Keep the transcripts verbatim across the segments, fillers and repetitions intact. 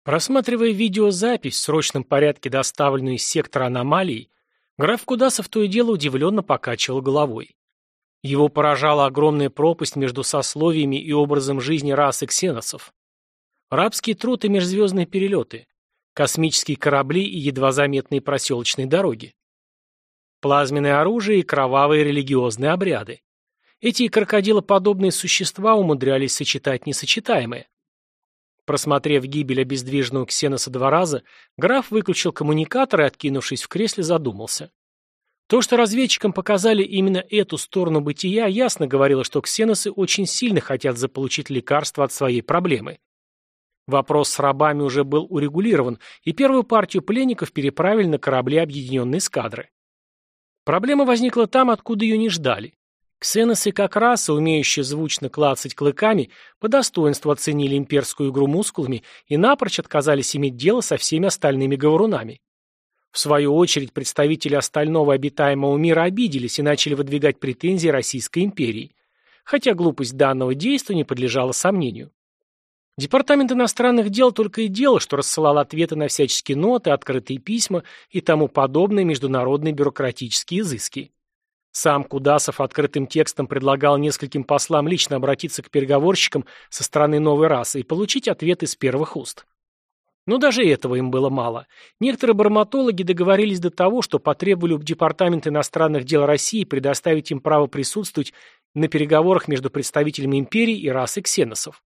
Просматривая видеозапись в срочном порядке, доставленную из сектора аномалий, граф Кудасов то и дело удивленно покачивал головой. Его поражала огромная пропасть между сословиями и образом жизни расы ксеносов. Рабский труд и межзвездные перелеты, космические корабли и едва заметные проселочные дороги. Плазменное оружие и кровавые религиозные обряды. Эти крокодилоподобные существа умудрялись сочетать несочетаемое. Просмотрев гибель обездвиженного ксеноса два раза, граф выключил коммуникатор и, откинувшись в кресле, задумался. То, что разведчикам показали именно эту сторону бытия, ясно говорило, что ксеносы очень сильно хотят заполучить лекарство от своей проблемы. Вопрос с рабами уже был урегулирован, и первую партию пленников переправили на корабли объединенной эскадры. Проблема возникла там, откуда ее не ждали. Ксеносы, как раса, умеющая звучно клацать клыками, по достоинству оценили имперскую игру мускулами и напрочь отказались иметь дело со всеми остальными говорунами. В свою очередь, представители остального обитаемого мира обиделись и начали выдвигать претензии Российской империи, хотя глупость данного действия не подлежала сомнению. Департамент иностранных дел только и делал, что рассылал ответы на всяческие ноты, открытые письма и тому подобные международные бюрократические изыски. Сам Кудасов открытым текстом предлагал нескольким послам лично обратиться к переговорщикам со стороны новой расы и получить ответы с первых уст. Но даже этого им было мало. Некоторые барматологи договорились до того, что потребовали у Департамента иностранных дел России предоставить им право присутствовать на переговорах между представителями империи и расы ксеносов.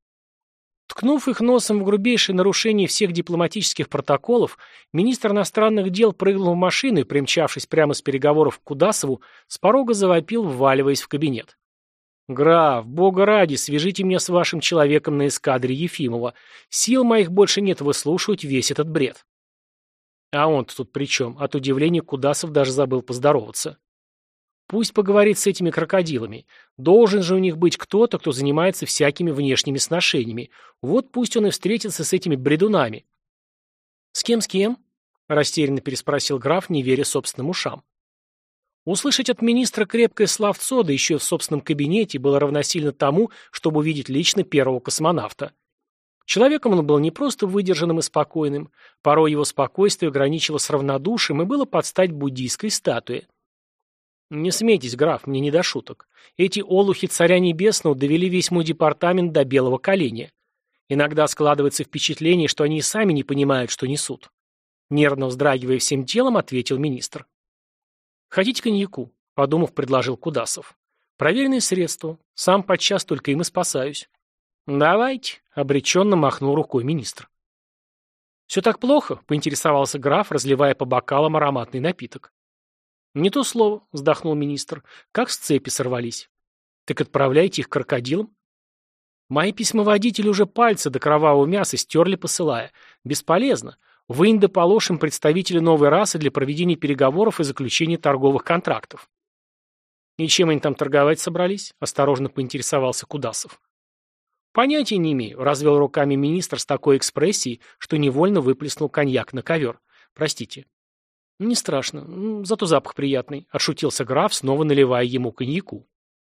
Ткнув их носом в грубейшее нарушение всех дипломатических протоколов, министр иностранных дел прыгнул в машину и, примчавшись прямо с переговоров к Кудасову, с порога завопил, вваливаясь в кабинет. «Граф, бога ради, свяжите меня с вашим человеком на эскадре Ефимова. Сил моих больше нет выслушивать весь этот бред». А он-то тут при чем? От удивления Кудасов даже забыл поздороваться. Пусть поговорит с этими крокодилами. Должен же у них быть кто-то, кто занимается всякими внешними сношениями. Вот пусть он и встретится с этими бредунами. «С кем, с кем?» – растерянно переспросил граф, не веря собственным ушам. Услышать от министра крепкое словцо, да еще и в собственном кабинете, было равносильно тому, чтобы увидеть лично первого космонавта. Человеком он был не просто выдержанным и спокойным, порой его спокойствие граничило с равнодушием и было под стать буддийской статуе. «Не смейтесь, граф, мне не до шуток. Эти олухи царя небесного довели весь мой департамент до белого коленя. Иногда складывается впечатление, что они и сами не понимают, что несут». Нервно вздрагивая всем телом, ответил министр. «Хотите коньяку?» – подумав, предложил Кудасов. «Проверенное средство. Сам подчас только им и спасаюсь». «Давайте», – обреченно махнул рукой министр. «Все так плохо?» – поинтересовался граф, разливая по бокалам ароматный напиток. «Не то слово», — вздохнул министр, — «как с цепи сорвались». «Так отправляйте их к крокодилам». «Мои письмоводители уже пальцы до кровавого мяса стерли, посылая. Бесполезно. Вынь да положь им представителей новой расы для проведения переговоров и заключения торговых контрактов». «И чем они там торговать собрались?» — осторожно поинтересовался Кудасов. «Понятия не имею», — развел руками министр с такой экспрессией, что невольно выплеснул коньяк на ковер. «Простите». «Не страшно, зато запах приятный», — отшутился граф, снова наливая ему коньяку.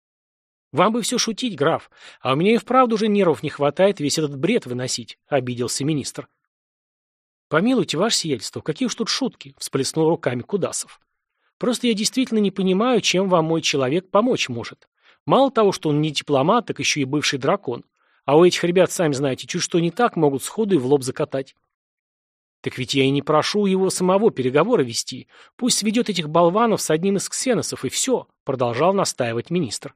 «Вам бы все шутить, граф, а у меня и вправду уже нервов не хватает весь этот бред выносить», — обиделся министр. «Помилуйте, ваше сиятельство, какие уж тут шутки», — всплеснул руками Кудасов. «Просто я действительно не понимаю, чем вам мой человек помочь может. Мало того, что он не дипломат, так еще и бывший дракон. А у этих ребят, сами знаете, чуть что не так, могут сходу и в лоб закатать». «Так ведь я и не прошу его самого переговоры вести. Пусть сведет этих болванов с одним из ксеносов, и все», — продолжал настаивать министр.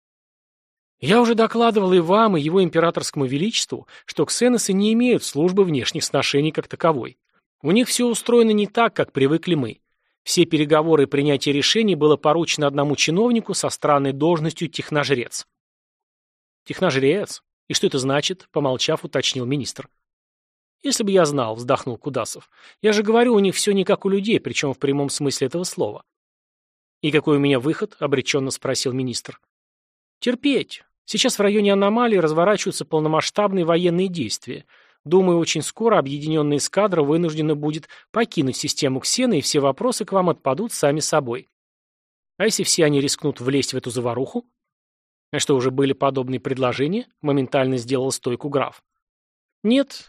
«Я уже докладывал и вам, и его императорскому величеству, что ксеносы не имеют службы внешних сношений как таковой. У них все устроено не так, как привыкли мы. Все переговоры и принятие решений было поручено одному чиновнику со странной должностью техножрец». «Техножрец? И что это значит?» — помолчав, уточнил министр. «Если бы я знал», — вздохнул Кудасов. «Я же говорю, у них все не как у людей, причем в прямом смысле этого слова». «И какой у меня выход?» — обреченно спросил министр. «Терпеть. Сейчас в районе аномалии разворачиваются полномасштабные военные действия. Думаю, очень скоро объединенная эскадра вынуждена будет покинуть систему Ксена, и все вопросы к вам отпадут сами собой. А если все они рискнут влезть в эту заваруху?» «А что, уже были подобные предложения?» — моментально сделал стойку граф. «Нет.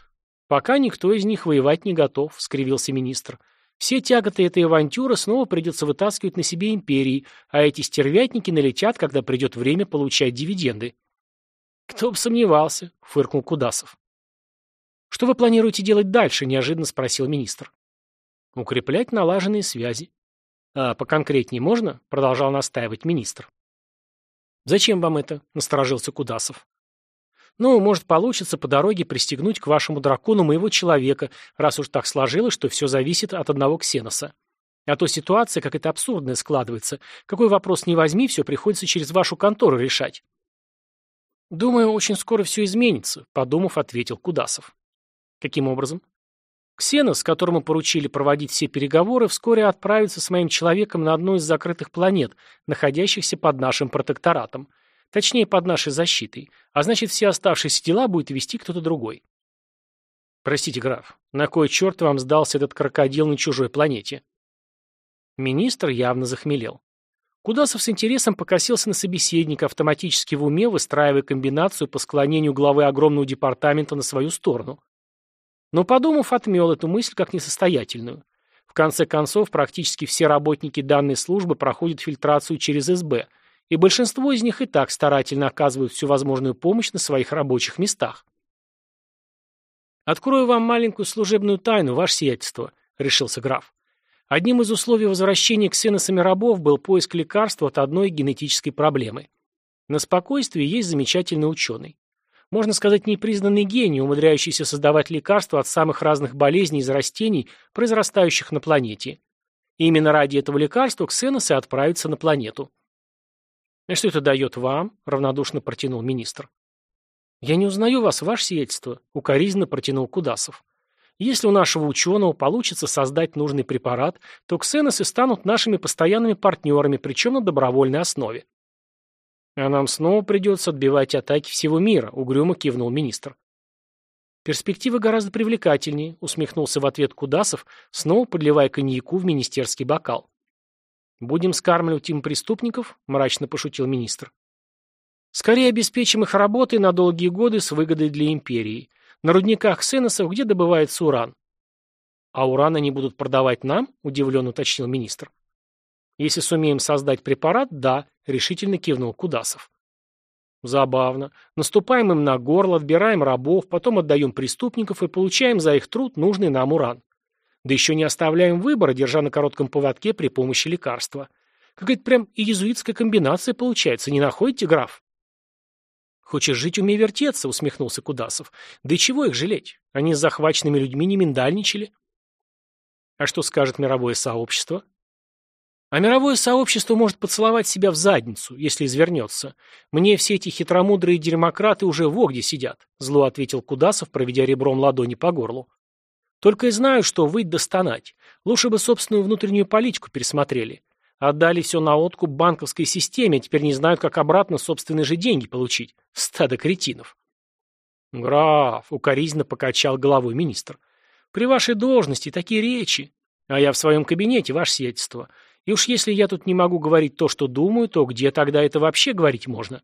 Пока никто из них воевать не готов, скривился министр. Все тяготы этой авантюры снова придется вытаскивать на себе империи, а эти стервятники налетят, когда придет время получать дивиденды. Кто бы сомневался, фыркнул Кудасов. Что вы планируете делать дальше, неожиданно спросил министр. Укреплять налаженные связи. А поконкретнее можно? Продолжал настаивать министр. Зачем вам это? Насторожился Кудасов. Ну, может, получится по дороге пристегнуть к вашему дракону моего человека, раз уж так сложилось, что все зависит от одного ксеноса. А то ситуация как-то абсурдная складывается. Какой вопрос ни возьми, все приходится через вашу контору решать. Думаю, очень скоро все изменится, подумав, ответил Кудасов. Каким образом? Ксенос, которому поручили проводить все переговоры, вскоре отправится с моим человеком на одну из закрытых планет, находящихся под нашим протекторатом. Точнее, под нашей защитой. А значит, все оставшиеся дела будет вести кто-то другой. Простите, граф, на кой черт вам сдался этот крокодил на чужой планете? Министр явно захмелел. Кудасов с интересом покосился на собеседника, автоматически в уме выстраивая комбинацию по склонению главы огромного департамента на свою сторону. Но, подумав, отмел эту мысль как несостоятельную. В конце концов, практически все работники данной службы проходят фильтрацию через эс бэ, и большинство из них и так старательно оказывают всю возможную помощь на своих рабочих местах. «Открою вам маленькую служебную тайну, ваше сиятельство», — решился граф. Одним из условий возвращения ксеносами рабов был поиск лекарства от одной генетической проблемы. На спокойствии есть замечательный ученый. Можно сказать, непризнанный гений, умудряющийся создавать лекарства от самых разных болезней из растений, произрастающих на планете. И именно ради этого лекарства ксеносы отправятся на планету. «И что это дает вам?» — равнодушно протянул министр. «Я не узнаю вас, ваше сиятельство», — укоризненно протянул Кудасов. «Если у нашего ученого получится создать нужный препарат, то ксеносы станут нашими постоянными партнерами, причем на добровольной основе». «А нам снова придется отбивать атаки всего мира», — угрюмо кивнул министр. «Перспектива гораздо привлекательнее», — усмехнулся в ответ Кудасов, снова подливая коньяку в министерский бокал. «Будем скармливать им преступников?» — мрачно пошутил министр. «Скорее обеспечим их работой на долгие годы с выгодой для империи. На рудниках ксеносов, где добывается уран». «А уран они будут продавать нам?» — удивленно уточнил министр. «Если сумеем создать препарат, да», — решительно кивнул Кудасов. «Забавно. Наступаем им на горло, отбираем рабов, потом отдаем преступников и получаем за их труд нужный нам уран. Да еще не оставляем выбора, держа на коротком поводке при помощи лекарства. Какая-то прям иезуитская комбинация получается, не находите, граф?» «Хочешь жить, умей вертеться», — усмехнулся Кудасов. «Да и чего их жалеть? Они с захваченными людьми не миндальничали». «А что скажет мировое сообщество?» «А мировое сообщество может поцеловать себя в задницу, если извернется. Мне все эти хитромудрые демократы уже во где сидят», — зло ответил Кудасов, проведя ребром ладони по горлу. «Только и знаю, что выть да стонать. Лучше бы собственную внутреннюю политику пересмотрели. Отдали все на откуп банковской системе, а теперь не знают, как обратно собственные же деньги получить. Стадо кретинов». «Граф», — укоризненно покачал головой министр, — «при вашей должности такие речи. А я в своем кабинете, ваше сиятельство. И уж если я тут не могу говорить то, что думаю, то где тогда это вообще говорить можно?»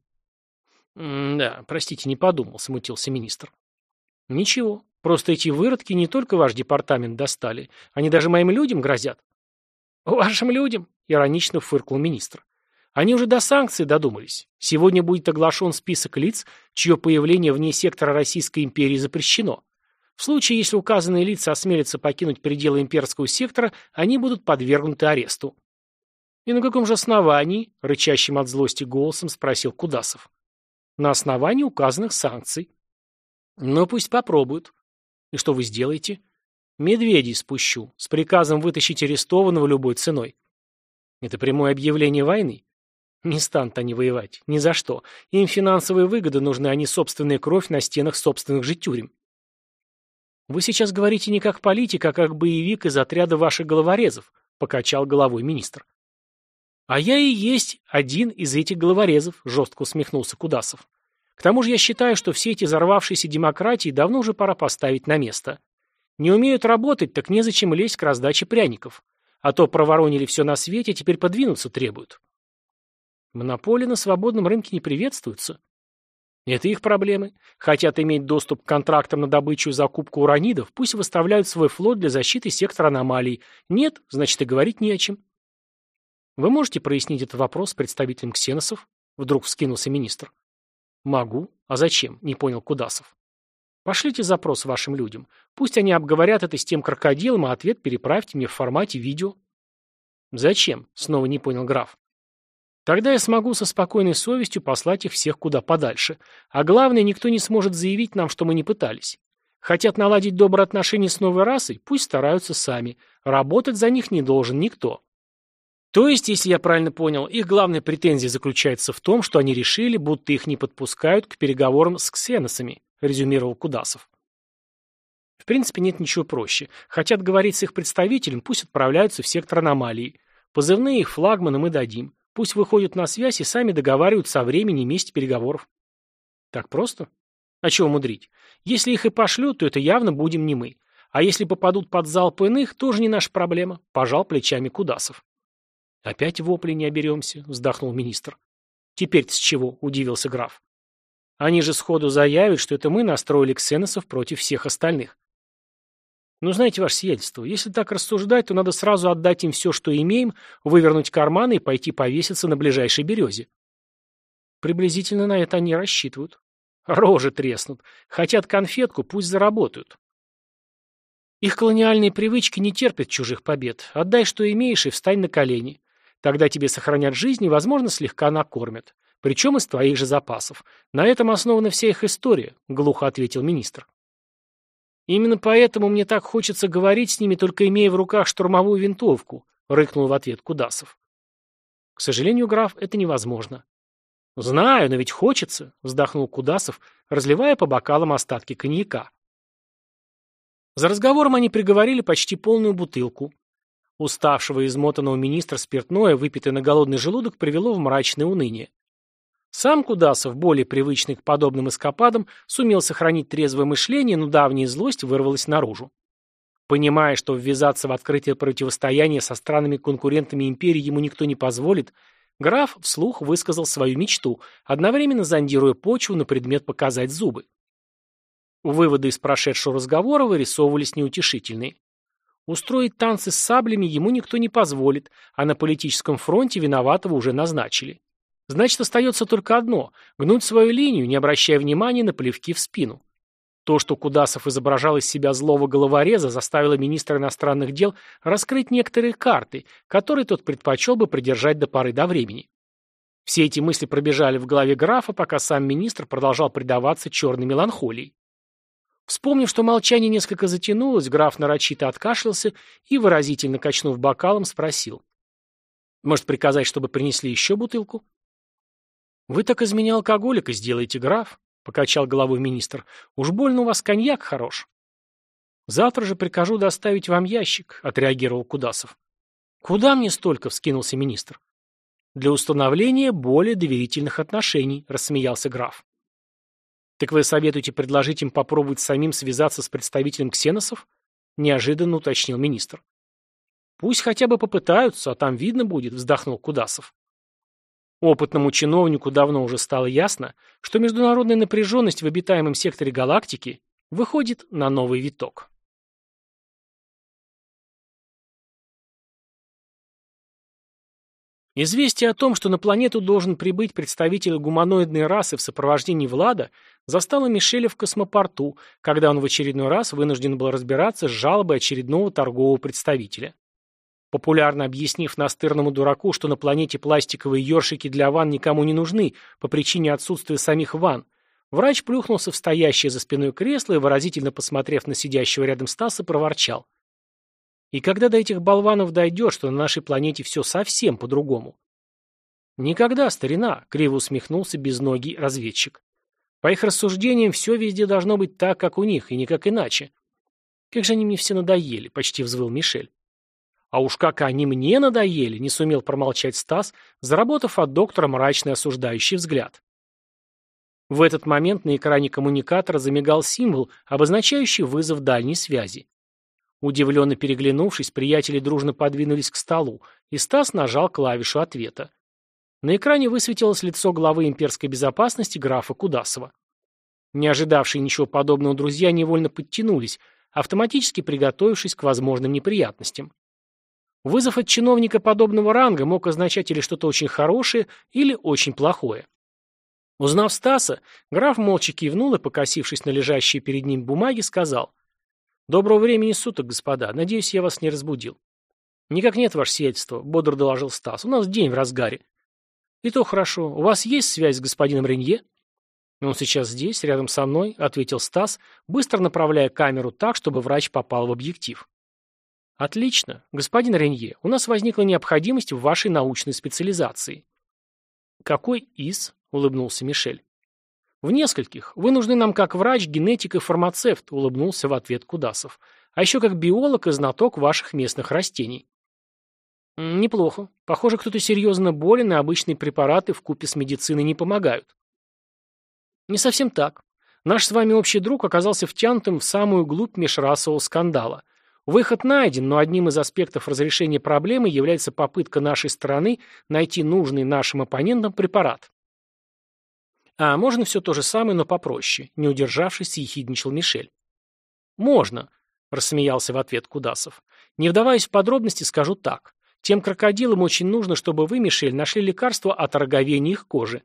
«Да, простите, не подумал», — смутился министр. «Ничего, просто эти выродки не только ваш департамент достали, они даже моим людям грозят». «Вашим людям?» — иронично фыркнул министр. «Они уже до санкций додумались. Сегодня будет оглашен список лиц, чье появление вне сектора Российской империи запрещено. В случае, если указанные лица осмелятся покинуть пределы имперского сектора, они будут подвергнуты аресту». «И на каком же основании?» — рычащим от злости голосом спросил Кудасов. «На основании указанных санкций». «Ну, пусть попробуют». «И что вы сделаете?» «Медведей спущу, с приказом вытащить арестованного любой ценой». «Это прямое объявление войны?» «Не станут они воевать, ни за что. Им финансовые выгоды нужны, а не собственная кровь на стенах собственных же тюрем». «Вы сейчас говорите не как политик, а как боевик из отряда ваших головорезов», — покачал головой министр. «А я и есть один из этих головорезов», — жестко усмехнулся Кудасов. «К тому же я считаю, что все эти взорвавшиеся демократии давно уже пора поставить на место. Не умеют работать, так незачем лезть к раздаче пряников. А то проворонили все на свете, теперь подвинуться требуют». «Монополии на свободном рынке не приветствуются». Это их проблемы. Хотят иметь доступ к контрактам на добычу и закупку уранидов, пусть выставляют свой флот для защиты сектора аномалий. Нет, значит и говорить не о чем. Вы можете прояснить этот вопрос с представителем ксеносов? Вдруг вскинулся министр. Могу. А зачем? Не понял Кудасов. Пошлите запрос вашим людям. Пусть они обговорят это с тем крокодилом, а ответ переправьте мне в формате видео. Зачем? Снова не понял граф. Тогда я смогу со спокойной совестью послать их всех куда подальше. А главное, никто не сможет заявить нам, что мы не пытались. Хотят наладить добрые отношения с новой расой, пусть стараются сами. Работать за них не должен никто. То есть, если я правильно понял, их главная претензия заключается в том, что они решили, будто их не подпускают к переговорам с ксеносами, резюмировал Кудасов. В принципе, нет ничего проще. Хотят говорить с их представителем, пусть отправляются в сектор аномалии. Позывные их флагманы мы дадим. Пусть выходят на связь и сами договариваются о времени и месте переговоров. Так просто? А чего мудрить? Если их и пошлют, то это явно будем не мы. А если попадут под залп иных, тоже не наша проблема, пожал плечами Кудасов. Опять вопли не оберемся, вздохнул министр. Теперь-то с чего? Удивился граф. Они же сходу заявят, что это мы настроили ксеносов против всех остальных. Ну, знаете, ваше сиятельство, если так рассуждать, то надо сразу отдать им все, что имеем, вывернуть карманы и пойти повеситься на ближайшей березе. Приблизительно на это они рассчитывают. Рожи треснут. Хотят конфетку, пусть заработают. Их колониальные привычки не терпят чужих побед. Отдай, что имеешь, и встань на колени. Тогда тебе сохранят жизнь и, возможно, слегка накормят. Причем из твоих же запасов. На этом основана вся их история, глухо ответил министр. Именно поэтому мне так хочется говорить с ними, только имея в руках штурмовую винтовку, рыкнул в ответ Кудасов. К сожалению, граф, это невозможно. Знаю, но ведь хочется, вздохнул Кудасов, разливая по бокалам остатки коньяка. За разговором они приговорили почти полную бутылку. Уставшего и измотанного министра спиртное, выпитое на голодный желудок, привело в мрачное уныние. Сам Кудасов, более привычный к подобным эскападам, сумел сохранить трезвое мышление, но давняя злость вырвалась наружу. Понимая, что ввязаться в открытое противостояние со странами-конкурентами империи ему никто не позволит, граф вслух высказал свою мечту, одновременно зондируя почву на предмет показать зубы. Выводы из прошедшего разговора вырисовывались неутешительные. Устроить танцы с саблями ему никто не позволит, а на политическом фронте виноватого уже назначили. Значит, остается только одно – гнуть свою линию, не обращая внимания на плевки в спину. То, что Кудасов изображал из себя злого головореза, заставило министра иностранных дел раскрыть некоторые карты, которые тот предпочел бы придержать до поры до времени. Все эти мысли пробежали в голове графа, пока сам министр продолжал предаваться черной меланхолии. Вспомнив, что молчание несколько затянулось, граф нарочито откашлялся и, выразительно качнув бокалом, спросил. «Может, приказать, чтобы принесли еще бутылку?» «Вы так из меня алкоголика сделаете, граф», — покачал головой министр. «Уж больно у вас коньяк хорош». «Завтра же прикажу доставить вам ящик», — отреагировал Кудасов. «Куда мне столько?» — вскинулся министр. «Для установления более доверительных отношений», — рассмеялся граф. «Так вы советуете предложить им попробовать самим связаться с представителем ксеносов?» — неожиданно уточнил министр. «Пусть хотя бы попытаются, а там видно будет», — вздохнул Кудасов. Опытному чиновнику давно уже стало ясно, что международная напряженность в обитаемом секторе галактики выходит на новый виток. Известие о том, что на планету должен прибыть представитель гуманоидной расы в сопровождении Влада, застало Мишеля в космопорту, когда он в очередной раз вынужден был разбираться с жалобой очередного торгового представителя. Популярно объяснив настырному дураку, что на планете пластиковые ёршики для ванн никому не нужны по причине отсутствия самих ванн, врач плюхнулся в стоящее за спиной кресло и, выразительно посмотрев на сидящего рядом Стаса, проворчал. И когда до этих болванов дойдет, что на нашей планете все совсем по-другому? Никогда, старина, криво усмехнулся безногий разведчик. По их рассуждениям, все везде должно быть так, как у них, и никак иначе. Как же они мне все надоели, почти взвыл Мишель. А уж как они мне надоели, не сумел промолчать Стас, заработав от доктора мрачный осуждающий взгляд. В этот момент на экране коммуникатора замигал символ, обозначающий вызов дальней связи. Удивленно переглянувшись, приятели дружно подвинулись к столу, и Стас нажал клавишу ответа. На экране высветилось лицо главы имперской безопасности графа Кудасова. Не ожидавшие ничего подобного друзья невольно подтянулись, автоматически приготовившись к возможным неприятностям. Вызов от чиновника подобного ранга мог означать или что-то очень хорошее, или очень плохое. Узнав Стаса, граф молча кивнул и, покосившись на лежащие перед ним бумаги, сказал: «Доброго времени суток, господа. Надеюсь, я вас не разбудил». «Никак нет, ваше сиятельство», — бодро доложил Стас. «У нас день в разгаре». «И то хорошо. У вас есть связь с господином Ренье?» «Он сейчас здесь, рядом со мной», — ответил Стас, быстро направляя камеру так, чтобы врач попал в объектив. «Отлично. Господин Ренье, у нас возникла необходимость в вашей научной специализации». «Какой из?» — улыбнулся Мишель. «В нескольких. Вы нужны нам как врач, генетик и фармацевт», — улыбнулся в ответ Кудасов. «А еще как биолог и знаток ваших местных растений». «Неплохо. Похоже, кто-то серьезно болен, и обычные препараты вкупе с медициной не помогают». «Не совсем так. Наш с вами общий друг оказался втянутым в самую глубь межрасового скандала. Выход найден, но одним из аспектов разрешения проблемы является попытка нашей стороны найти нужный нашим оппонентам препарат». «А можно все то же самое, но попроще?» — не удержавшись, съехидничал Мишель. «Можно», — рассмеялся в ответ Кудасов. «Не вдаваясь в подробности, скажу так. Тем крокодилам очень нужно, чтобы вы, Мишель, нашли лекарство от ороговения их кожи».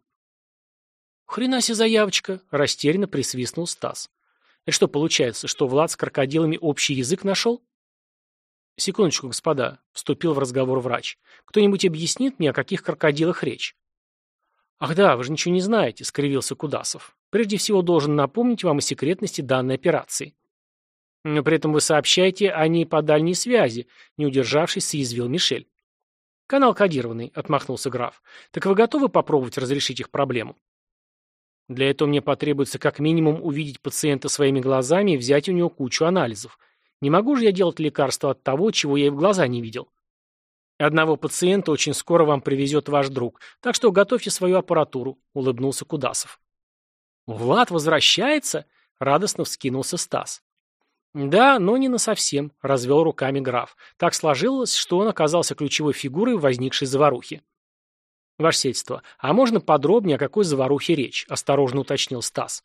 «Хрена себе заявочка!» — растерянно присвистнул Стас. «Это что, получается, что Влад с крокодилами общий язык нашел?» «Секундочку, господа», — вступил в разговор врач. «Кто-нибудь объяснит мне, о каких крокодилах речь?» «Ах да, вы же ничего не знаете», — скривился Кудасов. «Прежде всего должен напомнить вам о секретности данной операции». «Но при этом вы сообщаете о ней по дальней связи», — не удержавшись, съязвил Мишель. «Канал кодированный», — отмахнулся граф. «Так вы готовы попробовать разрешить их проблему?» «Для этого мне потребуется как минимум увидеть пациента своими глазами и взять у него кучу анализов. Не могу же я делать лекарство от того, чего я и в глаза не видел. Одного пациента очень скоро вам привезет ваш друг, так что готовьте свою аппаратуру», — улыбнулся Кудасов. «Влад возвращается?» — радостно вскинулся Стас. «Да, но не насовсем», — развел руками граф. «Так сложилось, что он оказался ключевой фигурой в возникшей заварухе». «Ваше сельство, а можно подробнее, о какой заварухе речь?» — осторожно уточнил Стас.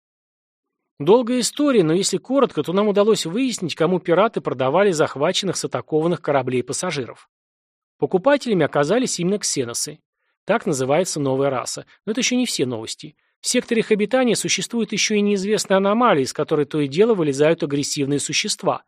«Долгая история, но если коротко, то нам удалось выяснить, кому пираты продавали захваченных с атакованных кораблей пассажиров. Покупателями оказались именно ксеносы. Так называется новая раса. Но это еще не все новости. В секторе их обитания существует еще и неизвестная аномалия, из которой то и дело вылезают агрессивные существа».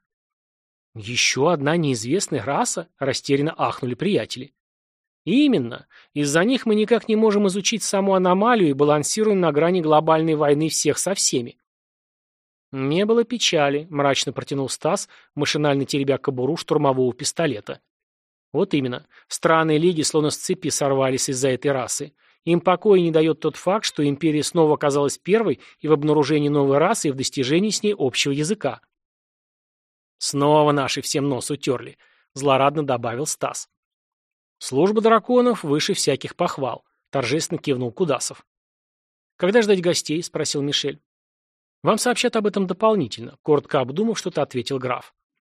«Еще одна неизвестная раса?» — растерянно ахнули приятели. «Именно. Из-за них мы никак не можем изучить саму аномалию и балансируем на грани глобальной войны всех со всеми». «Не было печали», — мрачно протянул Стас, машинально теребя кобуру штурмового пистолета. «Вот именно. Страны Лиги словно с цепи сорвались из-за этой расы. Им покоя не дает тот факт, что Империя снова оказалась первой и в обнаружении новой расы, и в достижении с ней общего языка». «Снова наши всем нос утерли», — злорадно добавил Стас. «Служба драконов выше всяких похвал», — торжественно кивнул Кудасов. «Когда ждать гостей?» — спросил Мишель. «Вам сообщат об этом дополнительно», — коротко обдумав, что-то ответил граф.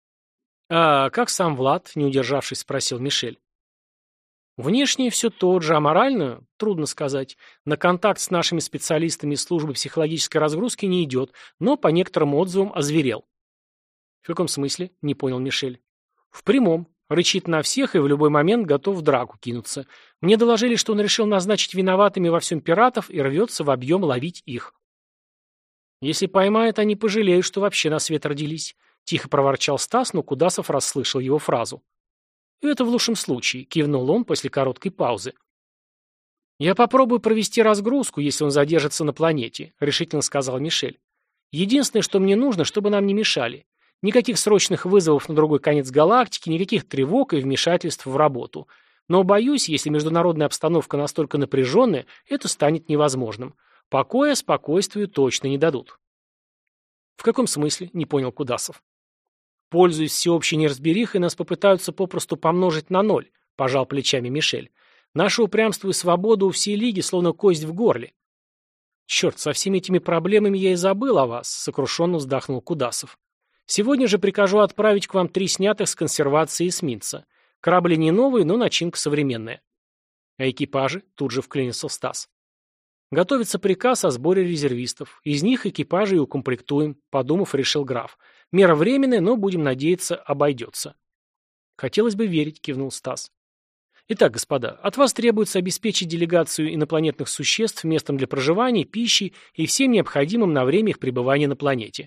«А как сам Влад?» — не удержавшись, спросил Мишель. «Внешне все тот же, а морально? Трудно сказать. На контакт с нашими специалистами из службы психологической разгрузки не идет, но по некоторым отзывам озверел». «В каком смысле?» — не понял Мишель. «В прямом. Рычит на всех и в любой момент готов в драку кинуться. Мне доложили, что он решил назначить виноватыми во всем пиратов и рвется в объем ловить их». «Если поймают, они пожалеют, что вообще на свет родились», — тихо проворчал Стас, но Кудасов расслышал его фразу. «Это в лучшем случае», — кивнул он после короткой паузы. «Я попробую провести разгрузку, если он задержится на планете», — решительно сказал Мишель. «Единственное, что мне нужно, чтобы нам не мешали. Никаких срочных вызовов на другой конец галактики, никаких тревог и вмешательств в работу. Но, боюсь, если международная обстановка настолько напряженная, это станет невозможным. Покоя спокойствию точно не дадут». «В каком смысле?» — не понял Кудасов. «Пользуясь всеобщей неразберихой, нас попытаются попросту помножить на ноль», — пожал плечами Мишель. «Наше упрямство и свобода у всей лиги словно кость в горле». «Черт, со всеми этими проблемами я и забыл о вас», — сокрушенно вздохнул Кудасов. «Сегодня же прикажу отправить к вам три снятых с консервации эсминца. Корабли не новые, но начинка современная». А экипажи? Тут же вклинился Стас. Готовится приказ о сборе резервистов. Из них экипажи и укомплектуем, подумав, решил граф. Мера временная, но, будем надеяться, обойдется. Хотелось бы верить, кивнул Стас. Итак, господа, от вас требуется обеспечить делегацию инопланетных существ местом для проживания, пищей и всем необходимым на время их пребывания на планете.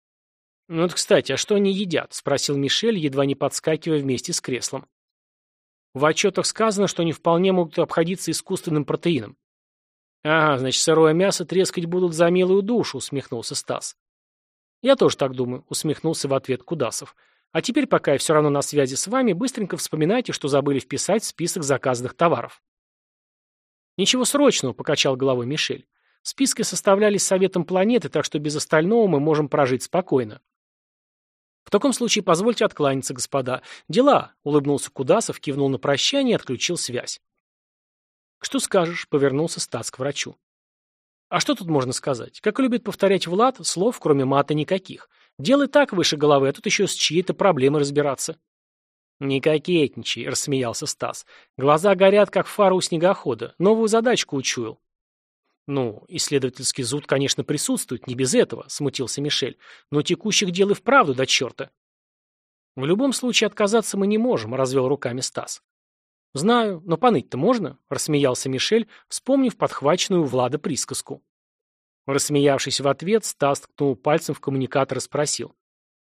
Ну вот, кстати, а что они едят? Спросил Мишель, едва не подскакивая вместе с креслом. В отчетах сказано, что они вполне могут обходиться искусственным протеином. «Ага, значит, сырое мясо трескать будут за милую душу», — усмехнулся Стас. «Я тоже так думаю», — усмехнулся в ответ Кудасов. «А теперь, пока я все равно на связи с вами, быстренько вспоминайте, что забыли вписать в список заказанных товаров». «Ничего срочного», — покачал головой Мишель. «Списки составлялись Советом планеты, так что без остального мы можем прожить спокойно». «В таком случае позвольте откланяться, господа. Дела», — улыбнулся Кудасов, кивнул на прощание и отключил связь. «Что скажешь?» — повернулся Стас к врачу. «А что тут можно сказать? Как любит повторять Влад, слов, кроме мата, никаких. Делай так выше головы, а тут еще с чьей-то проблемой разбираться». «Не кокетничай», — рассмеялся Стас. «Глаза горят, как фара у снегохода. Новую задачку учуял». «Ну, исследовательский зуд, конечно, присутствует, не без этого», — смутился Мишель. «Но текущих дел и вправду до черта». «В любом случае отказаться мы не можем», — развел руками Стас. «Знаю, но поныть-то можно?» — рассмеялся Мишель, вспомнив подхваченную у Влада присказку. Рассмеявшись в ответ, Стас ткнул пальцем в коммуникатор и спросил.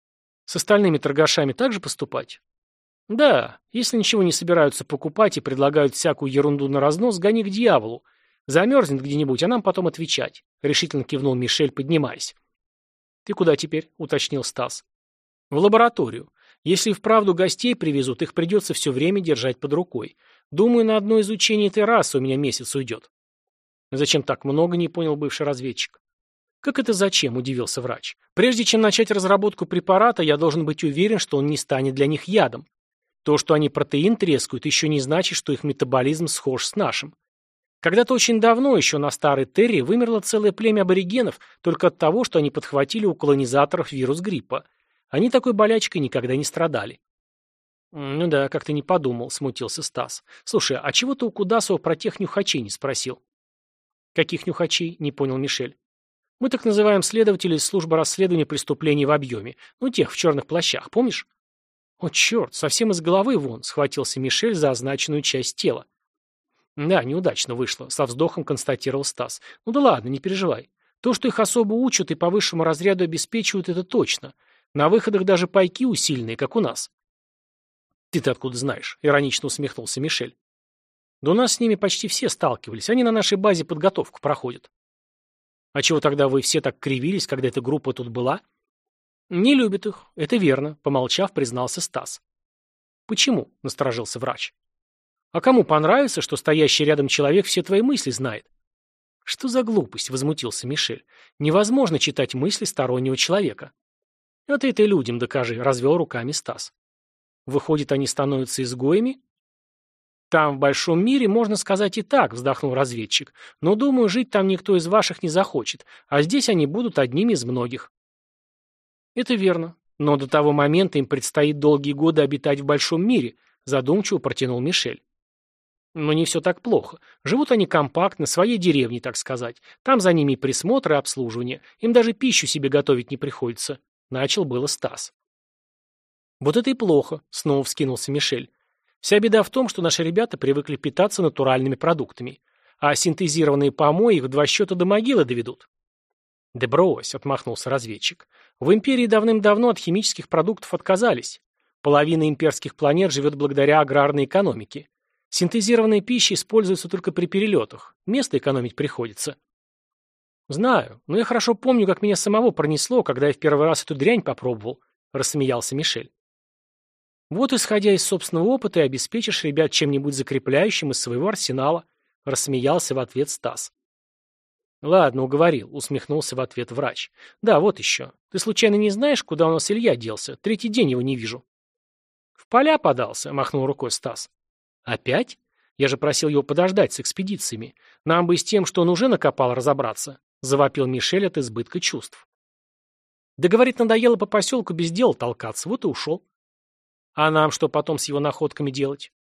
«С остальными торгашами так же поступать?» «Да, если ничего не собираются покупать и предлагают всякую ерунду на разнос, гони к дьяволу. Замерзнет где-нибудь, а нам потом отвечать», — решительно кивнул Мишель, поднимаясь. «Ты куда теперь?» — уточнил Стас. «В лабораторию. Если и вправду гостей привезут, их придется все время держать под рукой. Думаю, на одно изучение этой расы у меня месяц уйдет». «Зачем так много?» — не понял бывший разведчик. «Как это зачем?» — удивился врач. «Прежде чем начать разработку препарата, я должен быть уверен, что он не станет для них ядом. То, что они протеин трескают, еще не значит, что их метаболизм схож с нашим. Когда-то очень давно, еще на старой Терре, вымерло целое племя аборигенов только от того, что они подхватили у колонизаторов вирус гриппа. Они такой болячкой никогда не страдали». «Ну да, как ты не подумал», — смутился Стас. «Слушай, а чего ты у Кудасова про тех нюхачей не спросил?» «Каких нюхачей?» — не понял Мишель. «Мы так называем следователей из службы расследования преступлений в объеме. Ну, тех в черных плащах, помнишь?» «О, черт, совсем из головы вон», — схватился Мишель за означенную часть тела. «Да, неудачно вышло», — со вздохом констатировал Стас. «Ну да ладно, не переживай. То, что их особо учат и по высшему разряду обеспечивают, это точно. На выходах даже пайки усиленные, как у нас». «Ты-то откуда знаешь?» — иронично усмехнулся Мишель. «Да у нас с ними почти все сталкивались. Они на нашей базе подготовку проходят». «А чего тогда вы все так кривились, когда эта группа тут была?» «Не любят их, это верно», — помолчав, признался Стас. «Почему?» — насторожился врач. «А кому понравится, что стоящий рядом человек все твои мысли знает?» «Что за глупость?» — возмутился Мишель. «Невозможно читать мысли стороннего человека». «Это это людям докажи», — развел руками Стас. «Выходит, они становятся изгоями?» «Там, в большом мире, можно сказать и так», — вздохнул разведчик. «Но, думаю, жить там никто из ваших не захочет, а здесь они будут одними из многих». «Это верно. Но до того момента им предстоит долгие годы обитать в большом мире», — задумчиво протянул Мишель. «Но не все так плохо. Живут они компактно, своей деревней, так сказать. Там за ними и присмотр, и обслуживание. Им даже пищу себе готовить не приходится», — начал было Стас. «Вот это и плохо», — снова вскинулся Мишель. «Вся беда в том, что наши ребята привыкли питаться натуральными продуктами, а синтезированные помои их в два счета до могилы доведут». «Да брось», — отмахнулся разведчик. «В империи давным-давно от химических продуктов отказались. Половина имперских планет живет благодаря аграрной экономике. Синтезированная пища используется только при перелетах. Место экономить приходится». «Знаю, но я хорошо помню, как меня самого пронесло, когда я в первый раз эту дрянь попробовал», — рассмеялся Мишель. «Вот, исходя из собственного опыта, и обеспечишь ребят чем-нибудь закрепляющим из своего арсенала», — рассмеялся в ответ Стас. «Ладно, уговорил», — усмехнулся в ответ врач. «Да, вот еще. Ты случайно не знаешь, куда у нас Илья делся? Третий день его не вижу». «В поля подался», — махнул рукой Стас. «Опять? Я же просил его подождать с экспедициями. Нам бы и с тем, что он уже накопал, разобраться», — завопил Мишель от избытка чувств. «Да, говорит, надоело по поселку без дела толкаться, вот и ушел». «А нам что потом с его находками делать?»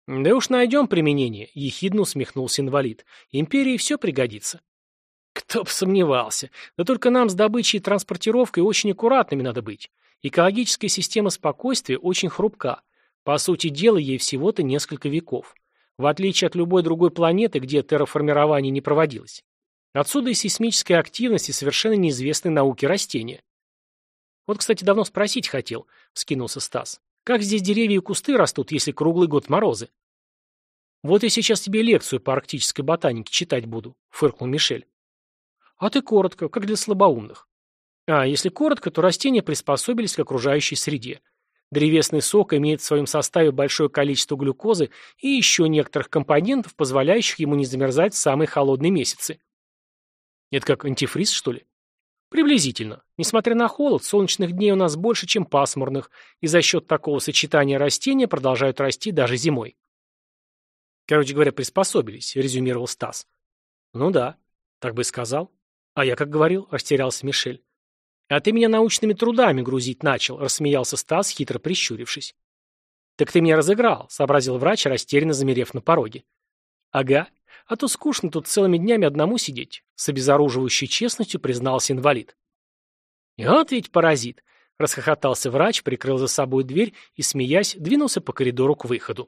Да уж найдем применение, ехидно усмехнулся инвалид. Империи все пригодится. Кто б сомневался. Да только нам с добычей и транспортировкой очень аккуратными надо быть. Экологическая система спокойствия очень хрупка. По сути дела, ей всего-то несколько веков. В отличие от любой другой планеты, где терраформирование не проводилось. Отсюда и сейсмическая активность, и совершенно неизвестные науке растения. Вот, кстати, давно спросить хотел, вскинулся Стас. Как здесь деревья и кусты растут, если круглый год морозы? Вот я сейчас тебе лекцию по арктической ботанике читать буду, фыркнул Мишель. А ты коротко, как для слабоумных. А, если коротко, то растения приспособились к окружающей среде. Древесный сок имеет в своем составе большое количество глюкозы и еще некоторых компонентов, позволяющих ему не замерзать в самые холодные месяцы. Это как антифриз, что ли? Приблизительно. Несмотря на холод, солнечных дней у нас больше, чем пасмурных, и за счет такого сочетания растения продолжают расти даже зимой. Короче говоря, приспособились, резюмировал Стас. Ну да, так бы и сказал. А я как говорил, растерялся Мишель. А ты меня научными трудами грузить начал, рассмеялся Стас, хитро прищурившись. Так ты меня разыграл, сообразил врач, растерянно замерев на пороге. Ага, а то скучно тут целыми днями одному сидеть, с обезоруживающей честностью признался инвалид. Вот ведь паразит, расхохотался врач, прикрыл за собой дверь и, смеясь, двинулся по коридору к выходу.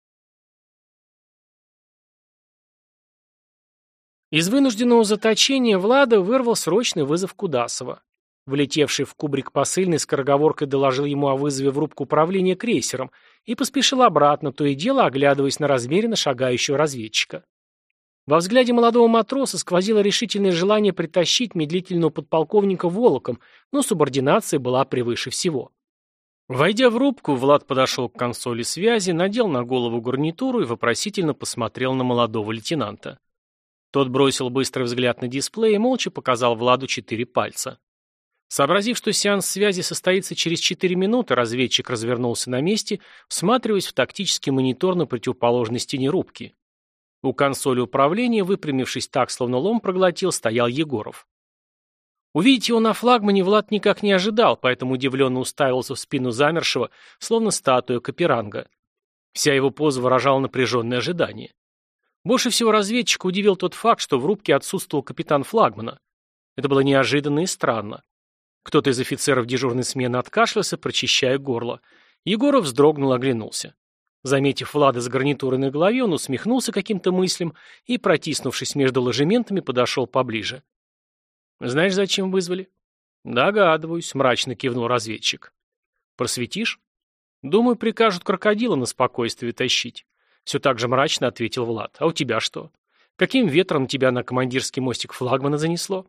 Из вынужденного заточения Влада вырвал срочный вызов Кудасова. Влетевший в кубрик посыльный скороговоркой доложил ему о вызове в рубку управления крейсером и поспешил обратно, то и дело оглядываясь на размеренно шагающего разведчика. Во взгляде молодого матроса сквозило решительное желание притащить медлительного подполковника волоком, но субординация была превыше всего. Войдя в рубку, Влад подошел к консоли связи, надел на голову гарнитуру и вопросительно посмотрел на молодого лейтенанта. Тот бросил быстрый взгляд на дисплей и молча показал Владу четыре пальца. Сообразив, что сеанс связи состоится через четыре минуты, разведчик развернулся на месте, всматриваясь в тактический монитор на противоположной стене рубки. У консоли управления, выпрямившись так, словно лом проглотил, стоял Егоров. Увидеть его на флагмане Влад никак не ожидал, поэтому удивленно уставился в спину замершего, словно статуя Каперанга. Вся его поза выражала напряженное ожидание. Больше всего разведчика удивил тот факт, что в рубке отсутствовал капитан флагмана. Это было неожиданно и странно. Кто-то из офицеров дежурной смены откашлялся, прочищая горло. Егоров вздрогнул и оглянулся. Заметив Влада с гарнитурой на голове, он усмехнулся каким-то мыслям и, протиснувшись между ложементами, подошел поближе. «Знаешь, зачем вызвали?» «Догадываюсь», — мрачно кивнул разведчик. «Просветишь?» «Думаю, прикажут крокодила на спокойствие тащить». Все так же мрачно ответил Влад. «А у тебя что? Каким ветром тебя на командирский мостик флагмана занесло?»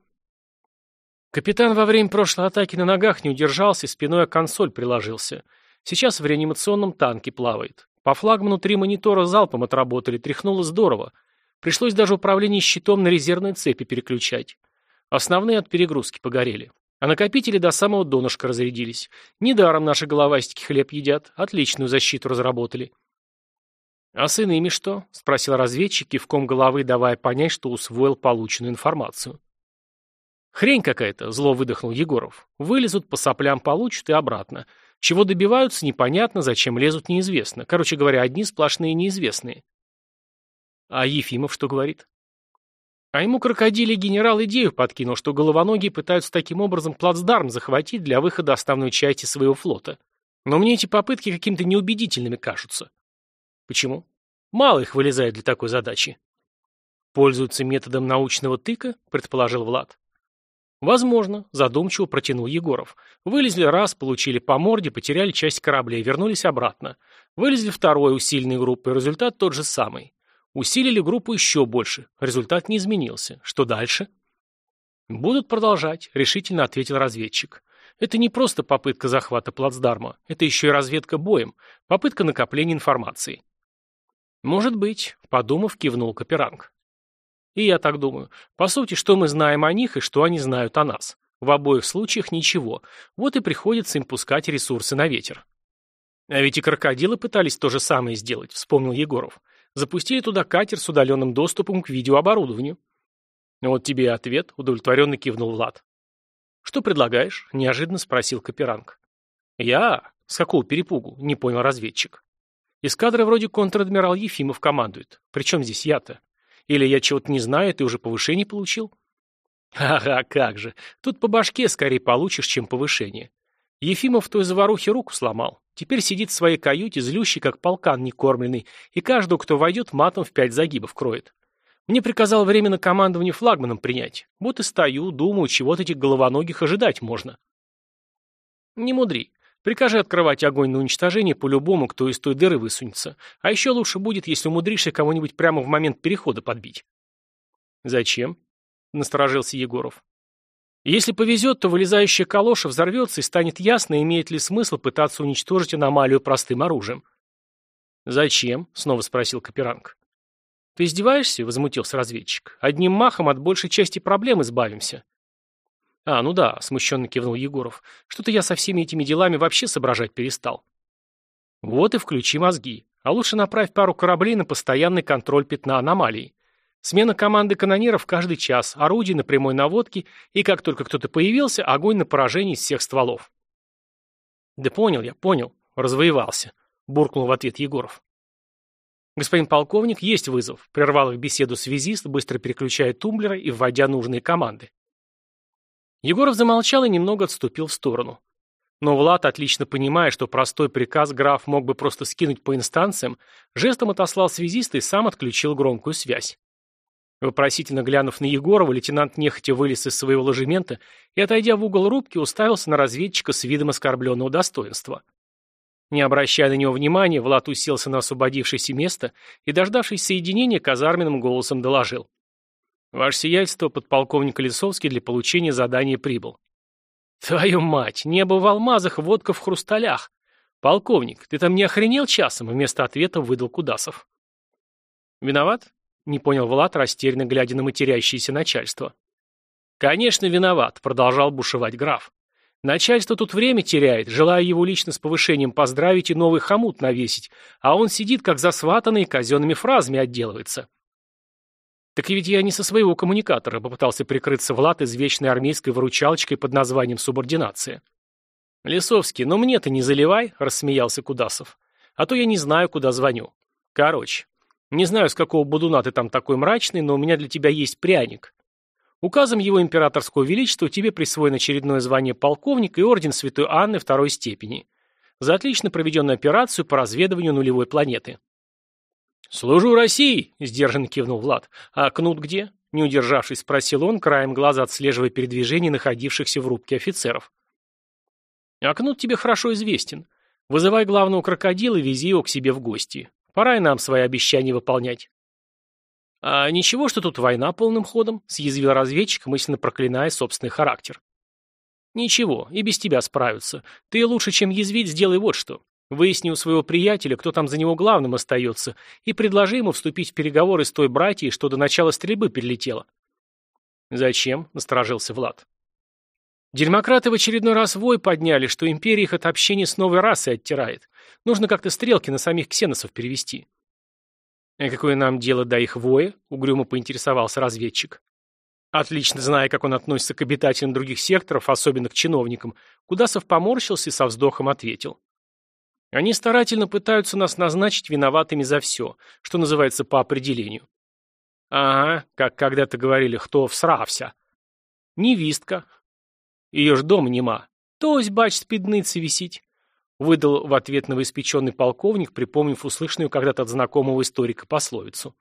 Капитан во время прошлой атаки на ногах не удержался и спиной о консоль приложился. Сейчас в реанимационном танке плавает. По флагману три монитора залпом отработали, тряхнуло здорово. Пришлось даже управление щитом на резервной цепи переключать. Основные от перегрузки погорели. А накопители до самого донышка разрядились. Недаром наши головастики хлеб едят. Отличную защиту разработали. «А с иными что?» — спросил разведчик, кивком головы давая понять, что усвоил полученную информацию. «Хрень какая-то», — зло выдохнул Егоров. «Вылезут, по соплям получат и обратно. Чего добиваются, непонятно, зачем лезут, неизвестно. Короче говоря, одни сплошные неизвестные». «А Ефимов что говорит?» А ему крокодилий генерал идею подкинул, что головоногие пытаются таким образом плацдарм захватить для выхода основной части своего флота. Но мне эти попытки какими-то неубедительными кажутся. Почему? Мало их вылезает для такой задачи. Пользуются методом научного тыка, предположил Влад. Возможно, задумчиво протянул Егоров. Вылезли раз, получили по морде, потеряли часть кораблей, вернулись обратно. Вылезли второй усиленной группой, результат тот же самый. Усилили группу еще больше, результат не изменился. Что дальше? Будут продолжать, решительно ответил разведчик. Это не просто попытка захвата плацдарма, это еще и разведка боем, попытка накопления информации. Может быть, подумав, кивнул Каперанг. И я так думаю. По сути, что мы знаем о них и что они знают о нас? В обоих случаях ничего. Вот и приходится им пускать ресурсы на ветер. А ведь и крокодилы пытались то же самое сделать, вспомнил Егоров. Запустили туда катер с удаленным доступом к видеооборудованию. Вот тебе и ответ, удовлетворенно кивнул Влад. Что предлагаешь? Неожиданно спросил Каперанг. Я? С какого перепугу? Не понял разведчик. Эскадрой вроде контр-адмирал Ефимов командует. Причем здесь я-то? Или я чего-то не знаю, ты уже повышение получил? Ага, как же. Тут по башке скорее получишь, чем повышение. Ефимов в той заварухе руку сломал. Теперь сидит в своей каюте, злющий, как полкан некормленный, и каждого, кто войдет, матом в пять загибов кроет. Мне приказал временно командование флагманом принять. Вот и стою, думаю, чего от этих головоногих ожидать можно. Не мудри. Прикажи открывать огонь на уничтожение по любому, кто из той дыры высунется. А еще лучше будет, если умудришься кого-нибудь прямо в момент перехода подбить. Зачем? Насторожился Егоров. Если повезет, то вылезающая калоша взорвется и станет ясно, имеет ли смысл пытаться уничтожить аномалию простым оружием. «Зачем?» — снова спросил Каперанг. «Ты издеваешься?» — возмутился разведчик. «Одним махом от большей части проблем избавимся». «А, ну да», — смущенно кивнул Егоров. «Что-то я со всеми этими делами вообще соображать перестал». «Вот и включи мозги. А лучше направь пару кораблей на постоянный контроль пятна аномалий. Смена команды канонеров каждый час, орудий на прямой наводке, и как только кто-то появился, огонь на поражение из всех стволов». «Да понял я, понял. Развоевался», — буркнул в ответ Егоров. «Господин полковник, есть вызов», — прервал их беседу связист, быстро переключая тумблеры и вводя нужные команды. Егоров замолчал и немного отступил в сторону. Но Влад, отлично понимая, что простой приказ граф мог бы просто скинуть по инстанциям, жестом отослал связиста и сам отключил громкую связь. Вопросительно глянув на Егорова, лейтенант нехотя вылез из своего ложемента и, отойдя в угол рубки, уставился на разведчика с видом оскорбленного достоинства. Не обращая на него внимания, Влад уселся на освободившееся место и, дождавшись соединения, казарменным голосом доложил. «Ваше сиятельство, подполковник Лисовский для получения задания прибыл». «Твою мать, небо в алмазах, водка в хрусталях! Полковник, ты там не охренел часом?» — вместо ответа выдал Кудасов. «Виноват?» — не понял Влад, растерянно глядя на матерящееся начальство. «Конечно, виноват», — продолжал бушевать граф. «Начальство тут время теряет, желая его лично с повышением поздравить и новый хомут навесить, а он сидит, как засватанный, и казенными фразами отделывается». «Так ведь я не со своего коммуникатора», — попытался прикрыться Влад извечной армейской выручалочкой под названием «субординация». «Лисовский, ну мне-то не заливай», — рассмеялся Кудасов. «А то я не знаю, куда звоню. Короче, не знаю, с какого будуна ты там такой мрачный, но у меня для тебя есть пряник. Указом его императорского величества тебе присвоено очередное звание полковника и орден Святой Анны второй степени за отлично проведенную операцию по разведыванию нулевой планеты». «Служу России!» — сдержанно кивнул Влад. «А Кнут где?» — не удержавшись, спросил он, краем глаза отслеживая передвижение находившихся в рубке офицеров. «А Кнут тебе хорошо известен. Вызывай главного крокодила и вези его к себе в гости. Пора и нам свои обещания выполнять». «А ничего, что тут война полным ходом?» — съязвил разведчик, мысленно проклиная собственный характер. «Ничего, и без тебя справятся. Ты лучше, чем язвить, сделай вот что. Выясни у своего приятеля, кто там за него главным остается, и предложи ему вступить в переговоры с той братьей, что до начала стрельбы перелетела». «Зачем?» — насторожился Влад. «Дерьмократы в очередной раз вой подняли, что империя их от общения с новой расой оттирает. Нужно как-то стрелки на самих ксеносов перевести». «А какое нам дело до их воя?» — угрюмо поинтересовался разведчик. Отлично зная, как он относится к обитателям других секторов, особенно к чиновникам, Кудасов поморщился и со вздохом ответил. «Они старательно пытаются нас назначить виноватыми за все, что называется по определению». «Ага, как когда-то говорили, кто всрався». «Невистка. Ее ж дома нема. Тось, бач, спидницы висить», — выдал в ответ новоиспеченный полковник, припомнив услышанную когда-то от знакомого историка пословицу.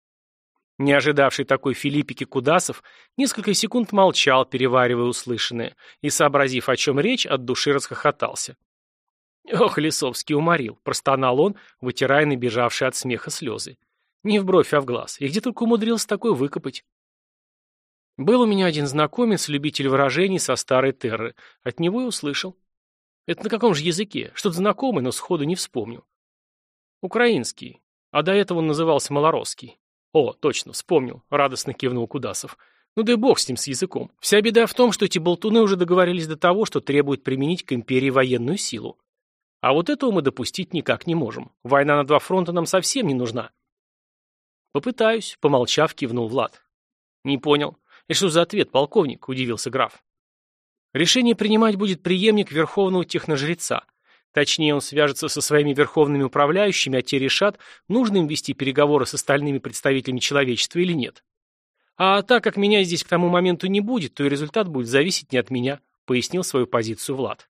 Не ожидавший такой филиппики Кудасов несколько секунд молчал, переваривая услышанное, и, сообразив, о чем речь, от души расхохотался. «Ох, Лисовский уморил», — простонал он, вытирая набежавшие от смеха слезы. «Не в бровь, а в глаз. И где только умудрился такой выкопать?» «Был у меня один знакомец, любитель выражений со старой терры. От него и услышал». «Это на каком же языке? Что-то знакомый, но сходу не вспомню». «Украинский. А до этого он назывался малоросский». «О, точно, вспомнил», — радостно кивнул Кудасов. «Ну да и бог с ним, с языком. Вся беда в том, что эти болтуны уже договорились до того, что требуют применить к империи военную силу. А вот этого мы допустить никак не можем. Война на два фронта нам совсем не нужна». «Попытаюсь», — помолчав, кивнул Влад. «Не понял. И что за ответ, полковник?» — удивился граф. «Решение принимать будет преемник верховного техножреца. Точнее, он свяжется со своими верховными управляющими, а те решат, нужно им вести переговоры с остальными представителями человечества или нет. А так как меня здесь к тому моменту не будет, то и результат будет зависеть не от меня, пояснил свою позицию Влад.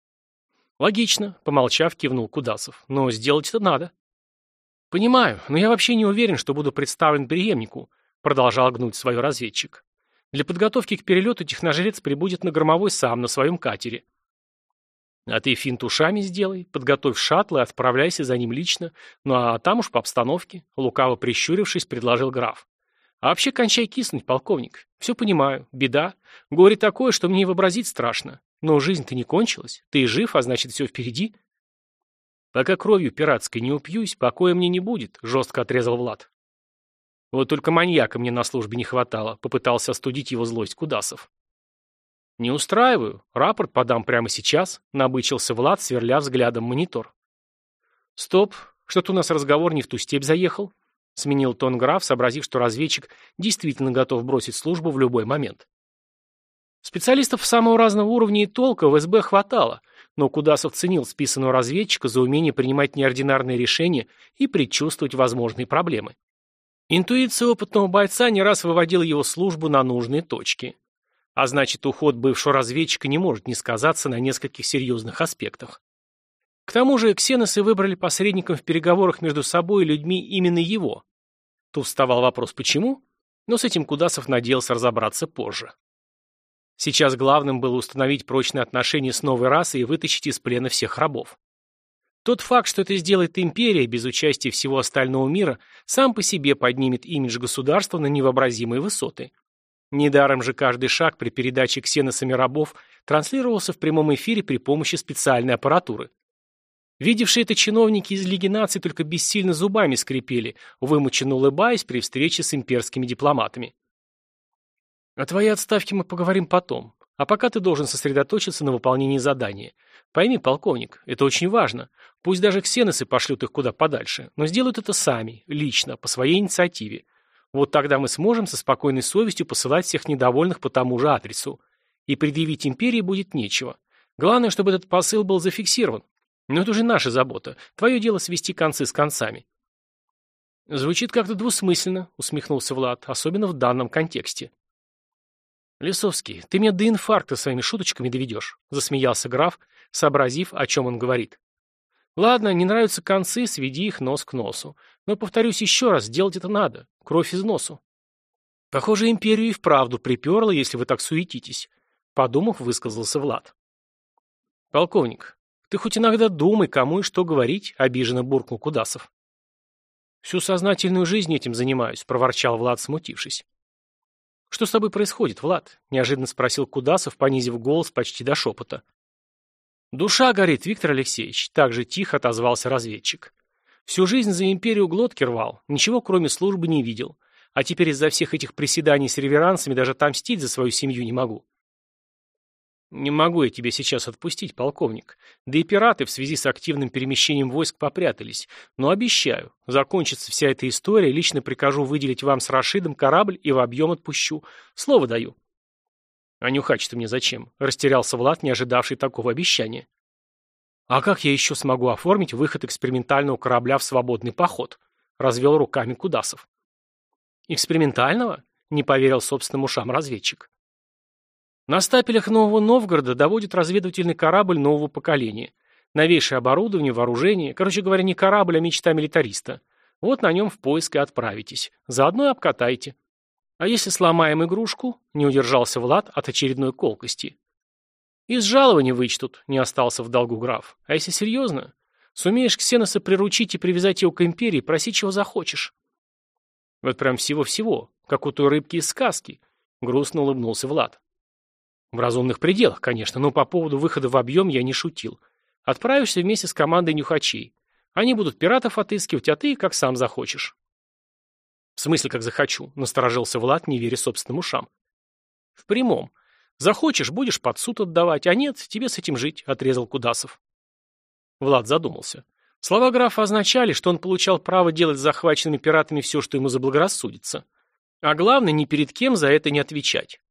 Логично, помолчав, кивнул Кудасов. Но сделать это надо. Понимаю, но я вообще не уверен, что буду представлен преемнику, продолжал гнуть свой разведчик. Для подготовки к перелету техножрец прибудет на Громовой сам на своем катере. А ты финт ушами сделай, подготовь шаттл и отправляйся за ним лично, ну а там уж по обстановке, лукаво прищурившись, предложил граф. А вообще кончай киснуть, полковник. Все понимаю, беда. Горе такое, что мне и вообразить страшно. Но жизнь-то не кончилась. Ты жив, а значит, все впереди. Пока кровью пиратской не упьюсь, покоя мне не будет, жестко отрезал Влад. Вот только маньяка мне на службе не хватало, попытался остудить его злость Кудасов. Не устраиваю. Рапорт подам прямо сейчас, набычился Влад, сверля взглядом монитор. Стоп, что-то у нас разговор не в ту степь заехал. Сменил тон граф, сообразив, что разведчик действительно готов бросить службу в любой момент. Специалистов самого разного уровня и толка в эс бэ хватало, но Кудасов ценил списанного разведчика за умение принимать неординарные решения и предчувствовать возможные проблемы. Интуиция опытного бойца не раз выводила его службу на нужные точки. А значит, уход бывшего разведчика не может не сказаться на нескольких серьезных аспектах. К тому же ксеносы выбрали посредником в переговорах между собой и людьми именно его. Тут вставал вопрос «почему?», но с этим Кудасов надеялся разобраться позже. Сейчас главным было установить прочные отношения с новой расой и вытащить из плена всех рабов. Тот факт, что это сделает империя без участия всего остального мира, сам по себе поднимет имидж государства на невообразимые высоты. Недаром же каждый шаг при передаче ксеносами рабов транслировался в прямом эфире при помощи специальной аппаратуры. Видевшие это чиновники из Лиги наций только бессильно зубами скрипели, вымученно улыбаясь при встрече с имперскими дипломатами. О твоей отставке мы поговорим потом, а пока ты должен сосредоточиться на выполнении задания. Пойми, полковник, это очень важно. Пусть даже ксеносы пошлют их куда подальше, но сделают это сами, лично, по своей инициативе. Вот тогда мы сможем со спокойной совестью посылать всех недовольных по тому же адресу. И предъявить империи будет нечего. Главное, чтобы этот посыл был зафиксирован. Но это уже наша забота. Твое дело свести концы с концами. Звучит как-то двусмысленно, усмехнулся Влад, особенно в данном контексте. Лисовский, ты меня до инфаркта своими шуточками доведешь, засмеялся граф, сообразив, о чем он говорит. Ладно, не нравятся концы, сведи их нос к носу. Но, повторюсь еще раз, делать это надо. Кровь из носу. Похоже, империю и вправду приперло, если вы так суетитесь. Подумав, высказался Влад. Полковник, ты хоть иногда думай, кому и что говорить, обиженно буркнул Кудасов. Всю сознательную жизнь этим занимаюсь, проворчал Влад, смутившись. Что с тобой происходит, Влад? Неожиданно спросил Кудасов, понизив голос почти до шепота. Душа горит, Виктор Алексеевич, так же тихо отозвался разведчик. Всю жизнь за империю глотки рвал, ничего кроме службы не видел. А теперь из-за всех этих приседаний с реверансами даже отомстить за свою семью не могу. Не могу я тебя сейчас отпустить, полковник. Да и пираты в связи с активным перемещением войск попрятались. Но обещаю, закончится вся эта история, лично прикажу выделить вам с Рашидом корабль и в объем отпущу. Слово даю. А нюхач-то мне зачем? Растерялся Влад, не ожидавший такого обещания. А как я еще смогу оформить выход экспериментального корабля в свободный поход? Развел руками Кудасов. Экспериментального? Не поверил собственным ушам разведчик. На стапелях Нового Новгорода доводит разведывательный корабль нового поколения. Новейшее оборудование, вооружение. Короче говоря, не корабль, а мечта милитариста. Вот на нем в поиск и отправитесь. Заодно и обкатайте. А если сломаем игрушку? Не удержался Влад от очередной колкости. Из жалования вычтут, не остался в долгу граф. А если серьезно? Сумеешь ксеноса приручить и привязать его к империи, проси чего захочешь. Вот прям всего-всего, как у той рыбки из сказки. Грустно улыбнулся Влад. В разумных пределах, конечно, но по поводу выхода в объем я не шутил. Отправишься вместе с командой нюхачей. Они будут пиратов отыскивать, а ты как сам захочешь. В смысле, как захочу? Насторожился Влад, не веря собственным ушам. В прямом. Захочешь, будешь под суд отдавать, а нет, тебе с этим жить, отрезал Кудасов. Влад задумался. Слова графа означали, что он получал право делать с захваченными пиратами все, что ему заблагорассудится. А главное, ни перед кем за это не отвечать.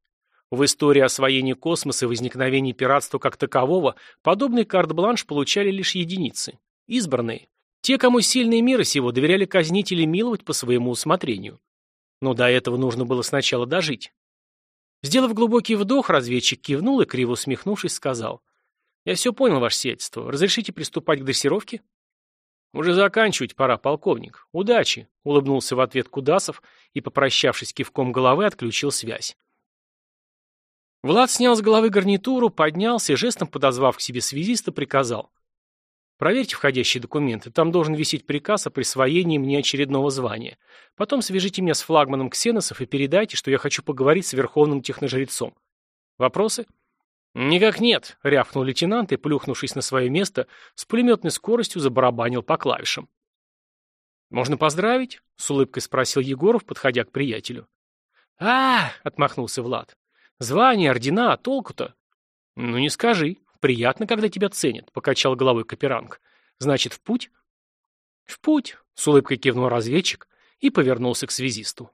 В истории освоения космоса и возникновения пиратства как такового подобный карт-бланш получали лишь единицы. Избранные. Те, кому сильные мира сего доверяли казнить или миловать по своему усмотрению. Но до этого нужно было сначала дожить. Сделав глубокий вдох, разведчик кивнул и, криво усмехнувшись, сказал: «Я все понял, ваше сиятельство. Разрешите приступать к дрессировке?» «Уже заканчивать пора, полковник. Удачи!» — улыбнулся в ответ Кудасов и, попрощавшись кивком головы, отключил связь. Влад снял с головы гарнитуру, поднялся и, жестом подозвав к себе связиста, приказал: «Проверьте входящие документы. Там должен висеть приказ о присвоении мне очередного звания. Потом свяжите меня с флагманом Ксеносов и передайте, что я хочу поговорить с верховным техножрецом. Вопросы?» «Никак нет», — рявкнул лейтенант и, плюхнувшись на свое место, с пулеметной скоростью забарабанил по клавишам. «Можно поздравить?» — с улыбкой спросил Егоров, подходя к приятелю. а отмахнулся Влад. «Звание, ордена, а толку-то?» «Ну не скажи. Приятно, когда тебя ценят», — покачал головой Каперанг. «Значит, в путь?» «В путь», — с улыбкой кивнул разведчик и повернулся к связисту.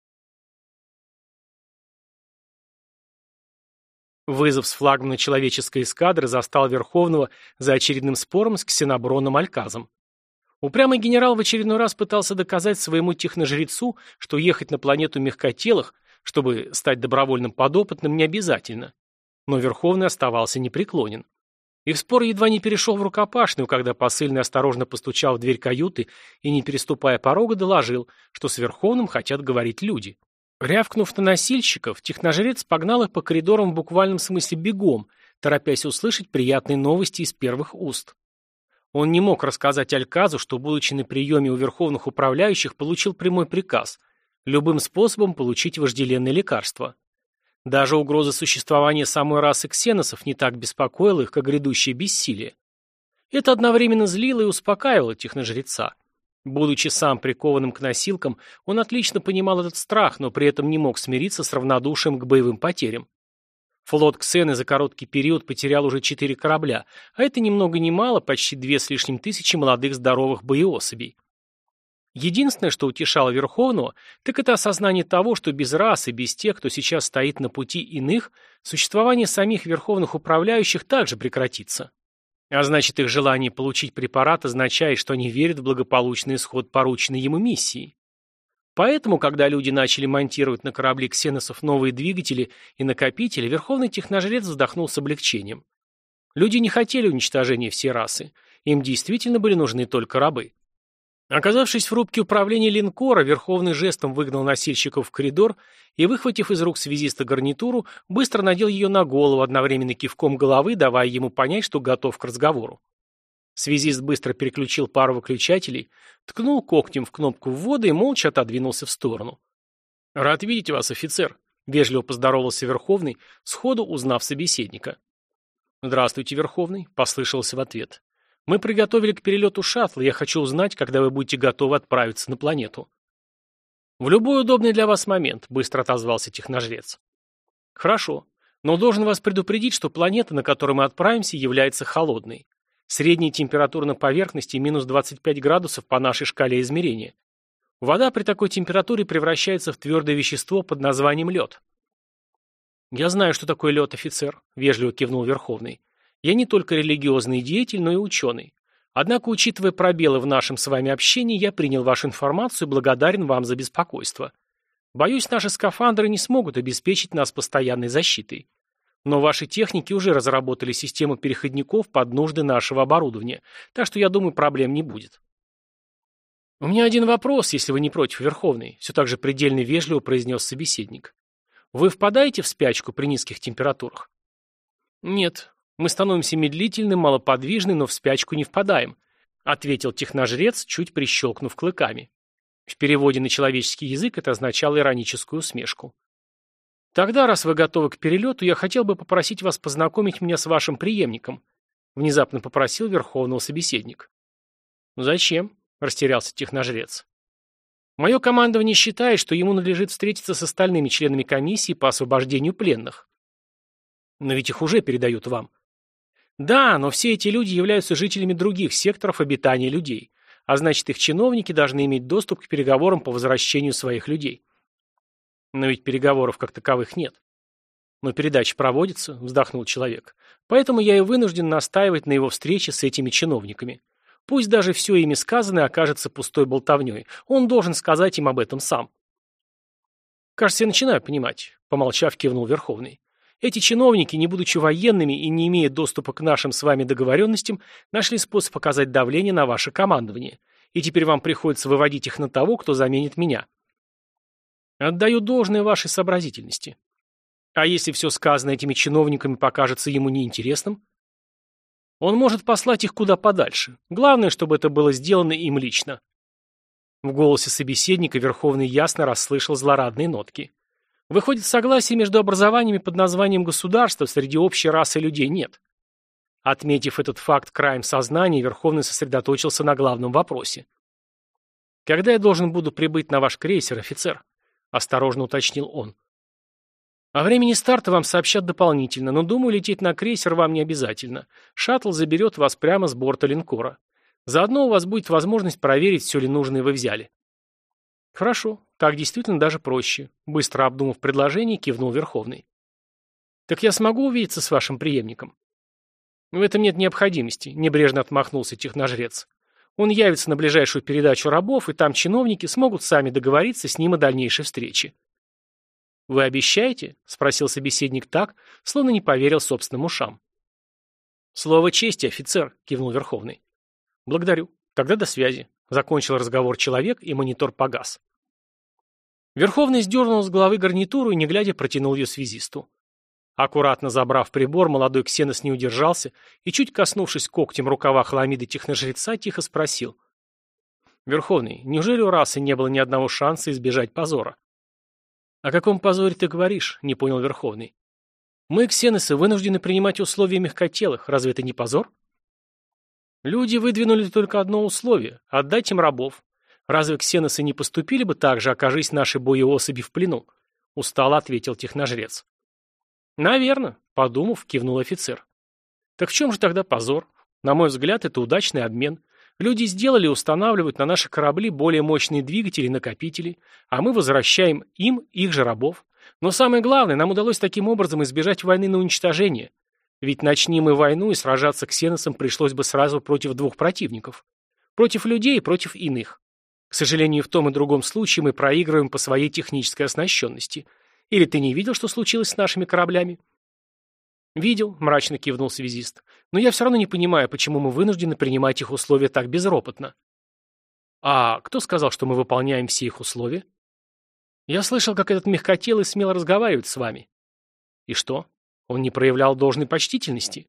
Вызов с флагмана человеческой эскадры застал Верховного за очередным спором с Ксеноброном Альказом. Упрямый генерал в очередной раз пытался доказать своему техножрецу, что ехать на планету мягкотелых, чтобы стать добровольным подопытным, не обязательно. Но Верховный оставался непреклонен. Их спор едва не перешел в рукопашную, когда посыльный осторожно постучал в дверь каюты и, не переступая порога, доложил, что с Верховным хотят говорить люди. Рявкнув на носильщиков, техножрец погнал их по коридорам в буквальном смысле бегом, торопясь услышать приятные новости из первых уст. Он не мог рассказать Альказу, что, будучи на приеме у верховных управляющих, получил прямой приказ – любым способом получить вожделенное лекарство. Даже угроза существования самой расы ксеносов не так беспокоила их, как грядущее бессилие. Это одновременно злило и успокаивало техножреца. Будучи сам прикованным к носилкам, он отлично понимал этот страх, но при этом не мог смириться с равнодушием к боевым потерям. Флот Ксены за короткий период потерял уже четыре корабля, а это ни много ни мало, почти две с лишним тысячи молодых здоровых боеособей. Единственное, что утешало Верховного, так это осознание того, что без расы, без тех, кто сейчас стоит на пути иных, существование самих верховных управляющих также прекратится. А значит, их желание получить препарат означает, что они верят в благополучный исход порученной ему миссии. Поэтому, когда люди начали монтировать на корабли ксеносов новые двигатели и накопители, верховный техножрец вздохнул с облегчением. Люди не хотели уничтожения всей расы. Им действительно были нужны только рабы. Оказавшись в рубке управления линкора, Верховный жестом выгнал носильщиков в коридор и, выхватив из рук связиста гарнитуру, быстро надел ее на голову, одновременно кивком головы, давая ему понять, что готов к разговору. Связист быстро переключил пару выключателей, ткнул когтем в кнопку ввода и молча отодвинулся в сторону. «Рад видеть вас, офицер», — вежливо поздоровался Верховный, сходу узнав собеседника. «Здравствуйте, Верховный», — послышался в ответ. «Мы приготовили к перелету шаттл, я хочу узнать, когда вы будете готовы отправиться на планету». «В любой удобный для вас момент», — быстро отозвался техножрец. «Хорошо, но должен вас предупредить, что планета, на которой мы отправимся, является холодной. Средняя температура на поверхности минус двадцать пять градусов по нашей шкале измерения. Вода при такой температуре превращается в твердое вещество под названием лед». «Я знаю, что такое лед, офицер», — вежливо кивнул Верховный. «Я не только религиозный деятель, но и ученый. Однако, учитывая пробелы в нашем с вами общении, я принял вашу информацию и благодарен вам за беспокойство. Боюсь, наши скафандры не смогут обеспечить нас постоянной защитой. Но ваши техники уже разработали систему переходников под нужды нашего оборудования, так что, я думаю, проблем не будет». «У меня один вопрос, если вы не против, Верховный», — все так же предельно вежливо произнес собеседник. «Вы впадаете в спячку при низких температурах?» «Нет. Мы становимся медлительным, малоподвижным, но в спячку не впадаем», — ответил техножрец, чуть прищелкнув клыками. В переводе на человеческий язык это означало ироническую усмешку. «Тогда, раз вы готовы к перелету, я хотел бы попросить вас познакомить меня с вашим преемником», — внезапно попросил верховного собеседник. «Зачем?» — растерялся техножрец. «Мое командование считает, что ему надлежит встретиться с остальными членами комиссии по освобождению пленных». «Но ведь их уже передают вам». «Да, но все эти люди являются жителями других секторов обитания людей, а значит, их чиновники должны иметь доступ к переговорам по возвращению своих людей». «Но ведь переговоров как таковых нет». «Но передача проводится», — вздохнул человек. «Поэтому я и вынужден настаивать на его встрече с этими чиновниками. Пусть даже все ими сказанное окажется пустой болтовней. Он должен сказать им об этом сам». «Кажется, я начинаю понимать», — помолчав, кивнул Верховный. «Эти чиновники, не будучи военными и не имея доступа к нашим с вами договоренностям, нашли способ оказать давление на ваше командование. И теперь вам приходится выводить их на того, кто заменит меня». «Отдаю должное вашей сообразительности. А если все сказанное этими чиновниками покажется ему неинтересным? Он может послать их куда подальше. Главное, чтобы это было сделано им лично». В голосе собеседника Верховный ясно расслышал злорадные нотки. Выходит, согласия между образованиями под названием государства среди общей расы людей нет. Отметив этот факт краем сознания, Верховный сосредоточился на главном вопросе. «Когда я должен буду прибыть на ваш крейсер, офицер?» – осторожно уточнил он. «О времени старта вам сообщат дополнительно, но, думаю, лететь на крейсер вам не обязательно. Шаттл заберет вас прямо с борта линкора. Заодно у вас будет возможность проверить, все ли нужное вы взяли». «Хорошо, так действительно даже проще», — быстро обдумав предложение, кивнул Верховный. «Так я смогу увидеться с вашим преемником?» «В этом нет необходимости», — небрежно отмахнулся техножрец. «Он явится на ближайшую передачу рабов, и там чиновники смогут сами договориться с ним о дальнейшей встрече». «Вы обещаете?» — спросил собеседник так, словно не поверил собственным ушам. «Слово чести, офицер», — кивнул Верховный. «Благодарю. Тогда до связи», — закончил разговор человек, и монитор погас. Верховный сдернул с головы гарнитуру и, не глядя, протянул ее связисту. Аккуратно забрав прибор, молодой ксенос не удержался и, чуть коснувшись когтем рукава хламиды техножреца, тихо спросил. «Верховный, неужели у расы не было ни одного шанса избежать позора?» «О каком позоре ты говоришь?» — не понял Верховный. «Мы, ксеносы, вынуждены принимать условия мягкотелых. Разве это не позор?» «Люди выдвинули только одно условие — отдать им рабов. Разве ксеносы не поступили бы так же, окажись наши боеособи в плену?» — устало ответил техножрец. «Наверно», — подумав, кивнул офицер. «Так в чем же тогда позор? На мой взгляд, это удачный обмен. Люди сделали и устанавливают на наши корабли более мощные двигатели и накопители, а мы возвращаем им их же рабов. Но самое главное, нам удалось таким образом избежать войны на уничтожение. Ведь начни мы войну, и сражаться ксеносам пришлось бы сразу против двух противников. Против людей и против иных. К сожалению, в том и другом случае мы проигрываем по своей технической оснащенности. Или ты не видел, что случилось с нашими кораблями?» «Видел», — мрачно кивнул связист. «Но я все равно не понимаю, почему мы вынуждены принимать их условия так безропотно». «А кто сказал, что мы выполняем все их условия?» «Я слышал, как этот мягкотелый смело разговаривает с вами». «И что? Он не проявлял должной почтительности?»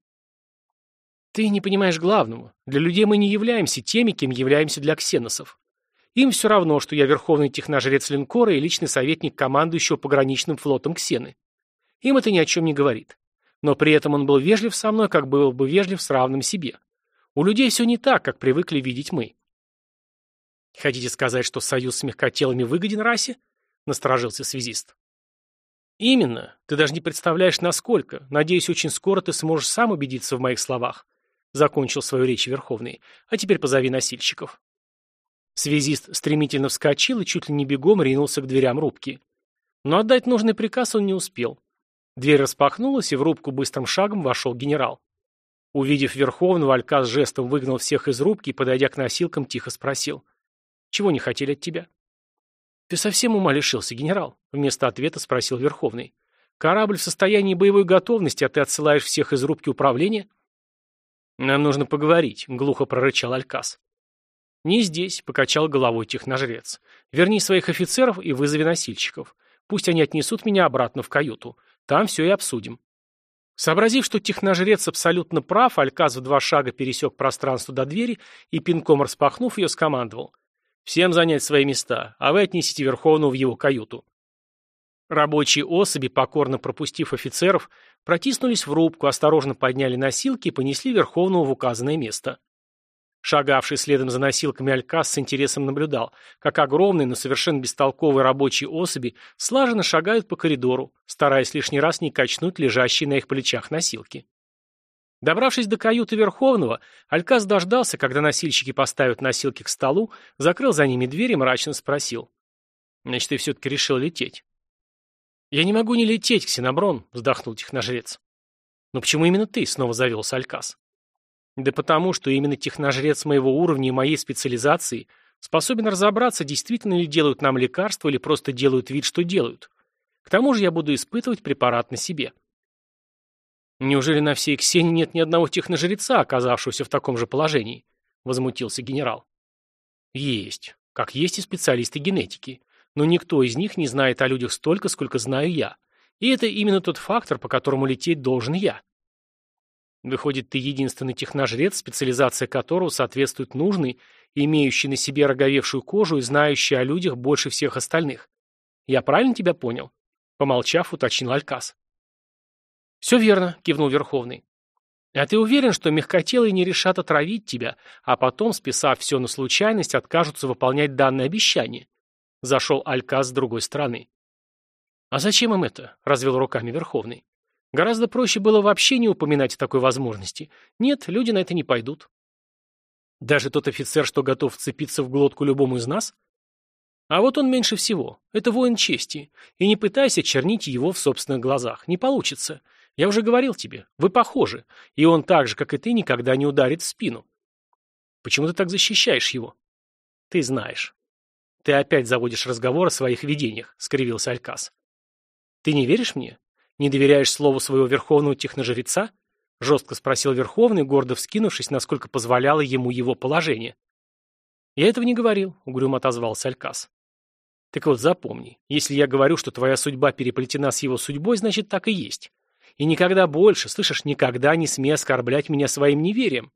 «Ты не понимаешь главного. Для людей мы не являемся теми, кем являемся для ксеносов. Им все равно, что я верховный техножрец линкора и личный советник командующего пограничным флотом Ксены. Им это ни о чем не говорит. Но при этом он был вежлив со мной, как был бы вежлив с равным себе. У людей все не так, как привыкли видеть мы». «Хотите сказать, что союз с мягкотелыми выгоден расе?» — насторожился связист. «Именно. Ты даже не представляешь, насколько. Надеюсь, очень скоро ты сможешь сам убедиться в моих словах», — закончил свою речь Верховный. «А теперь позови носильщиков». Связист стремительно вскочил и чуть ли не бегом ринулся к дверям рубки. Но отдать нужный приказ он не успел. Дверь распахнулась, и в рубку быстрым шагом вошел генерал. Увидев Верховного, Алькас жестом выгнал всех из рубки и, подойдя к носилкам, тихо спросил. «Чего не хотели от тебя?» «Ты совсем ума лишился, генерал?» — вместо ответа спросил Верховный. «Корабль в состоянии боевой готовности, а ты отсылаешь всех из рубки управления?» «Нам нужно поговорить», — глухо прорычал Алькас. «Не здесь», — покачал головой техножрец. «Верни своих офицеров и вызови носильщиков. Пусть они отнесут меня обратно в каюту. Там все и обсудим». Сообразив, что техножрец абсолютно прав, Алькас в два шага пересек пространство до двери и, пинком распахнув ее, скомандовал. «Всем занять свои места, а вы отнесите Верховного в его каюту». Рабочие особи, покорно пропустив офицеров, протиснулись в рубку, осторожно подняли носилки и понесли Верховного в указанное место. Шагавший следом за носилками Алькас с интересом наблюдал, как огромные, но совершенно бестолковые рабочие особи слаженно шагают по коридору, стараясь лишний раз не качнуть лежащие на их плечах носилки. Добравшись до каюты Верховного, Алькас дождался, когда носильщики поставят носилки к столу, закрыл за ними дверь и мрачно спросил. «Значит, ты все-таки решил лететь?» «Я не могу не лететь, Ксеноброн», — вздохнул техножрец. «Но почему именно ты?» — снова завелся Алькас. «Да потому, что именно техножрец моего уровня и моей специализации способен разобраться, действительно ли делают нам лекарства или просто делают вид, что делают. К тому же я буду испытывать препарат на себе». «Неужели на всей Ксении нет ни одного техножреца, оказавшегося в таком же положении?» — возмутился генерал. «Есть. Как есть и специалисты генетики. Но никто из них не знает о людях столько, сколько знаю я. И это именно тот фактор, по которому лететь должен я. Выходит, ты единственный техножрец, специализация которого соответствует нужной, имеющей на себе роговевшую кожу и знающей о людях больше всех остальных. Я правильно тебя понял?» Помолчав, уточнил Алькас. «Все верно», — кивнул Верховный. «А ты уверен, что мягкотелые не решат отравить тебя, а потом, списав все на случайность, откажутся выполнять данное обещание?» Зашел Алькас с другой стороны. «А зачем им это?» — развел руками Верховный. «Гораздо проще было вообще не упоминать о такой возможности. Нет, люди на это не пойдут». «Даже тот офицер, что готов вцепиться в глотку любому из нас?» «А вот он меньше всего. Это воин чести. И не пытайся чернить его в собственных глазах. Не получится. Я уже говорил тебе, вы похожи. И он так же, как и ты, никогда не ударит в спину». «Почему ты так защищаешь его?» «Ты знаешь». «Ты опять заводишь разговор о своих видениях», — скривился Алькас. «Ты не веришь мне? Не доверяешь слову своего верховного техножреца?» — жестко спросил Верховный, гордо вскинувшись, насколько позволяло ему его положение. «Я этого не говорил», — угрюмо отозвался Алькас. «Так вот, запомни, если я говорю, что твоя судьба переплетена с его судьбой, значит, так и есть. И никогда больше, слышишь, никогда не смей оскорблять меня своим неверием».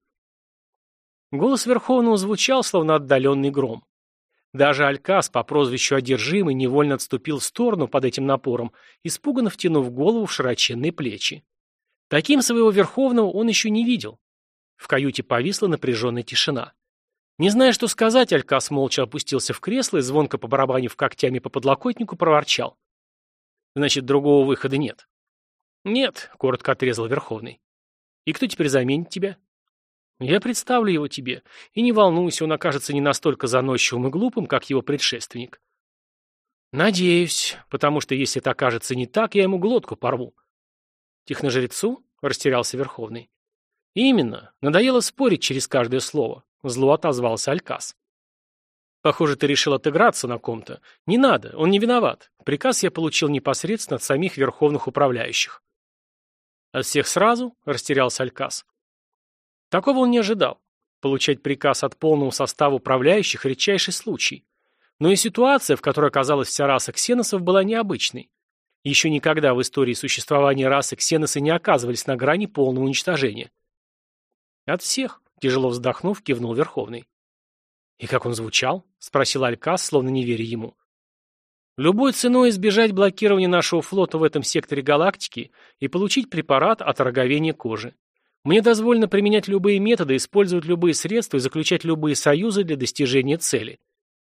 Голос Верховного звучал, словно отдаленный гром. Даже Алькас по прозвищу Одержимый невольно отступил в сторону под этим напором, испуганно втянув голову в широченные плечи. Таким своего Верховного он еще не видел. В каюте повисла напряженная тишина. Не зная, что сказать, Алькас молча опустился в кресло и, звонко побарабанив когтями по подлокотнику, проворчал. «Значит, другого выхода нет». «Нет», — коротко отрезал Верховный. «И кто теперь заменит тебя?» «Я представлю его тебе, и не волнуйся, он окажется не настолько заносчивым и глупым, как его предшественник». «Надеюсь, потому что если это окажется не так, я ему глотку порву». «Техножрецу?» — растерялся Верховный. «Именно. Надоело спорить через каждое слово», — зло отозвался Алькас. «Похоже, ты решил отыграться на ком-то. Не надо, он не виноват. Приказ я получил непосредственно от самих верховных управляющих». «От всех сразу?» — растерялся Алькас. Такого он не ожидал. Получать приказ от полного состава управляющих — редчайший случай. Но и ситуация, в которой оказалась вся раса ксеносов, была необычной. Еще никогда в истории существования расы ксеносы не оказывались на грани полного уничтожения. «От всех», — тяжело вздохнув, кивнул Верховный. «И как он звучал?» — спросил Алькас, словно не веря ему. «Любой ценой избежать блокирования нашего флота в этом секторе галактики и получить препарат от роговения кожи. Мне дозволено применять любые методы, использовать любые средства и заключать любые союзы для достижения цели».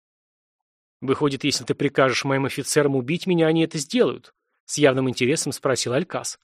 «Выходит, если ты прикажешь моим офицерам убить меня, они это сделают?» — с явным интересом спросил Алькас.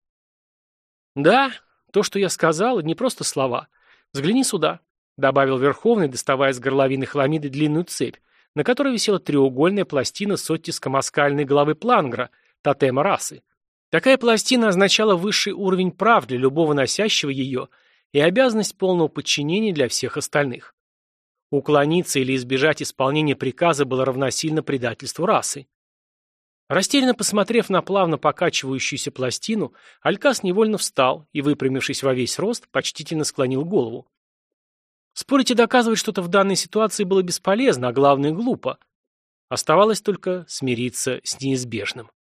«Да, то, что я сказал, не просто слова. Взгляни сюда», — добавил Верховный, доставая из горловины хламиды длинную цепь, на которой висела треугольная пластина с оттиском оскальной головы Плангра, тотема расы. Такая пластина означала высший уровень прав для любого носящего ее и обязанность полного подчинения для всех остальных. Уклониться или избежать исполнения приказа было равносильно предательству расы. Растерянно посмотрев на плавно покачивающуюся пластину, Алькас невольно встал и, выпрямившись во весь рост, почтительно склонил голову. Спорить и доказывать что-то в данной ситуации было бесполезно, а главное — глупо. Оставалось только смириться с неизбежным.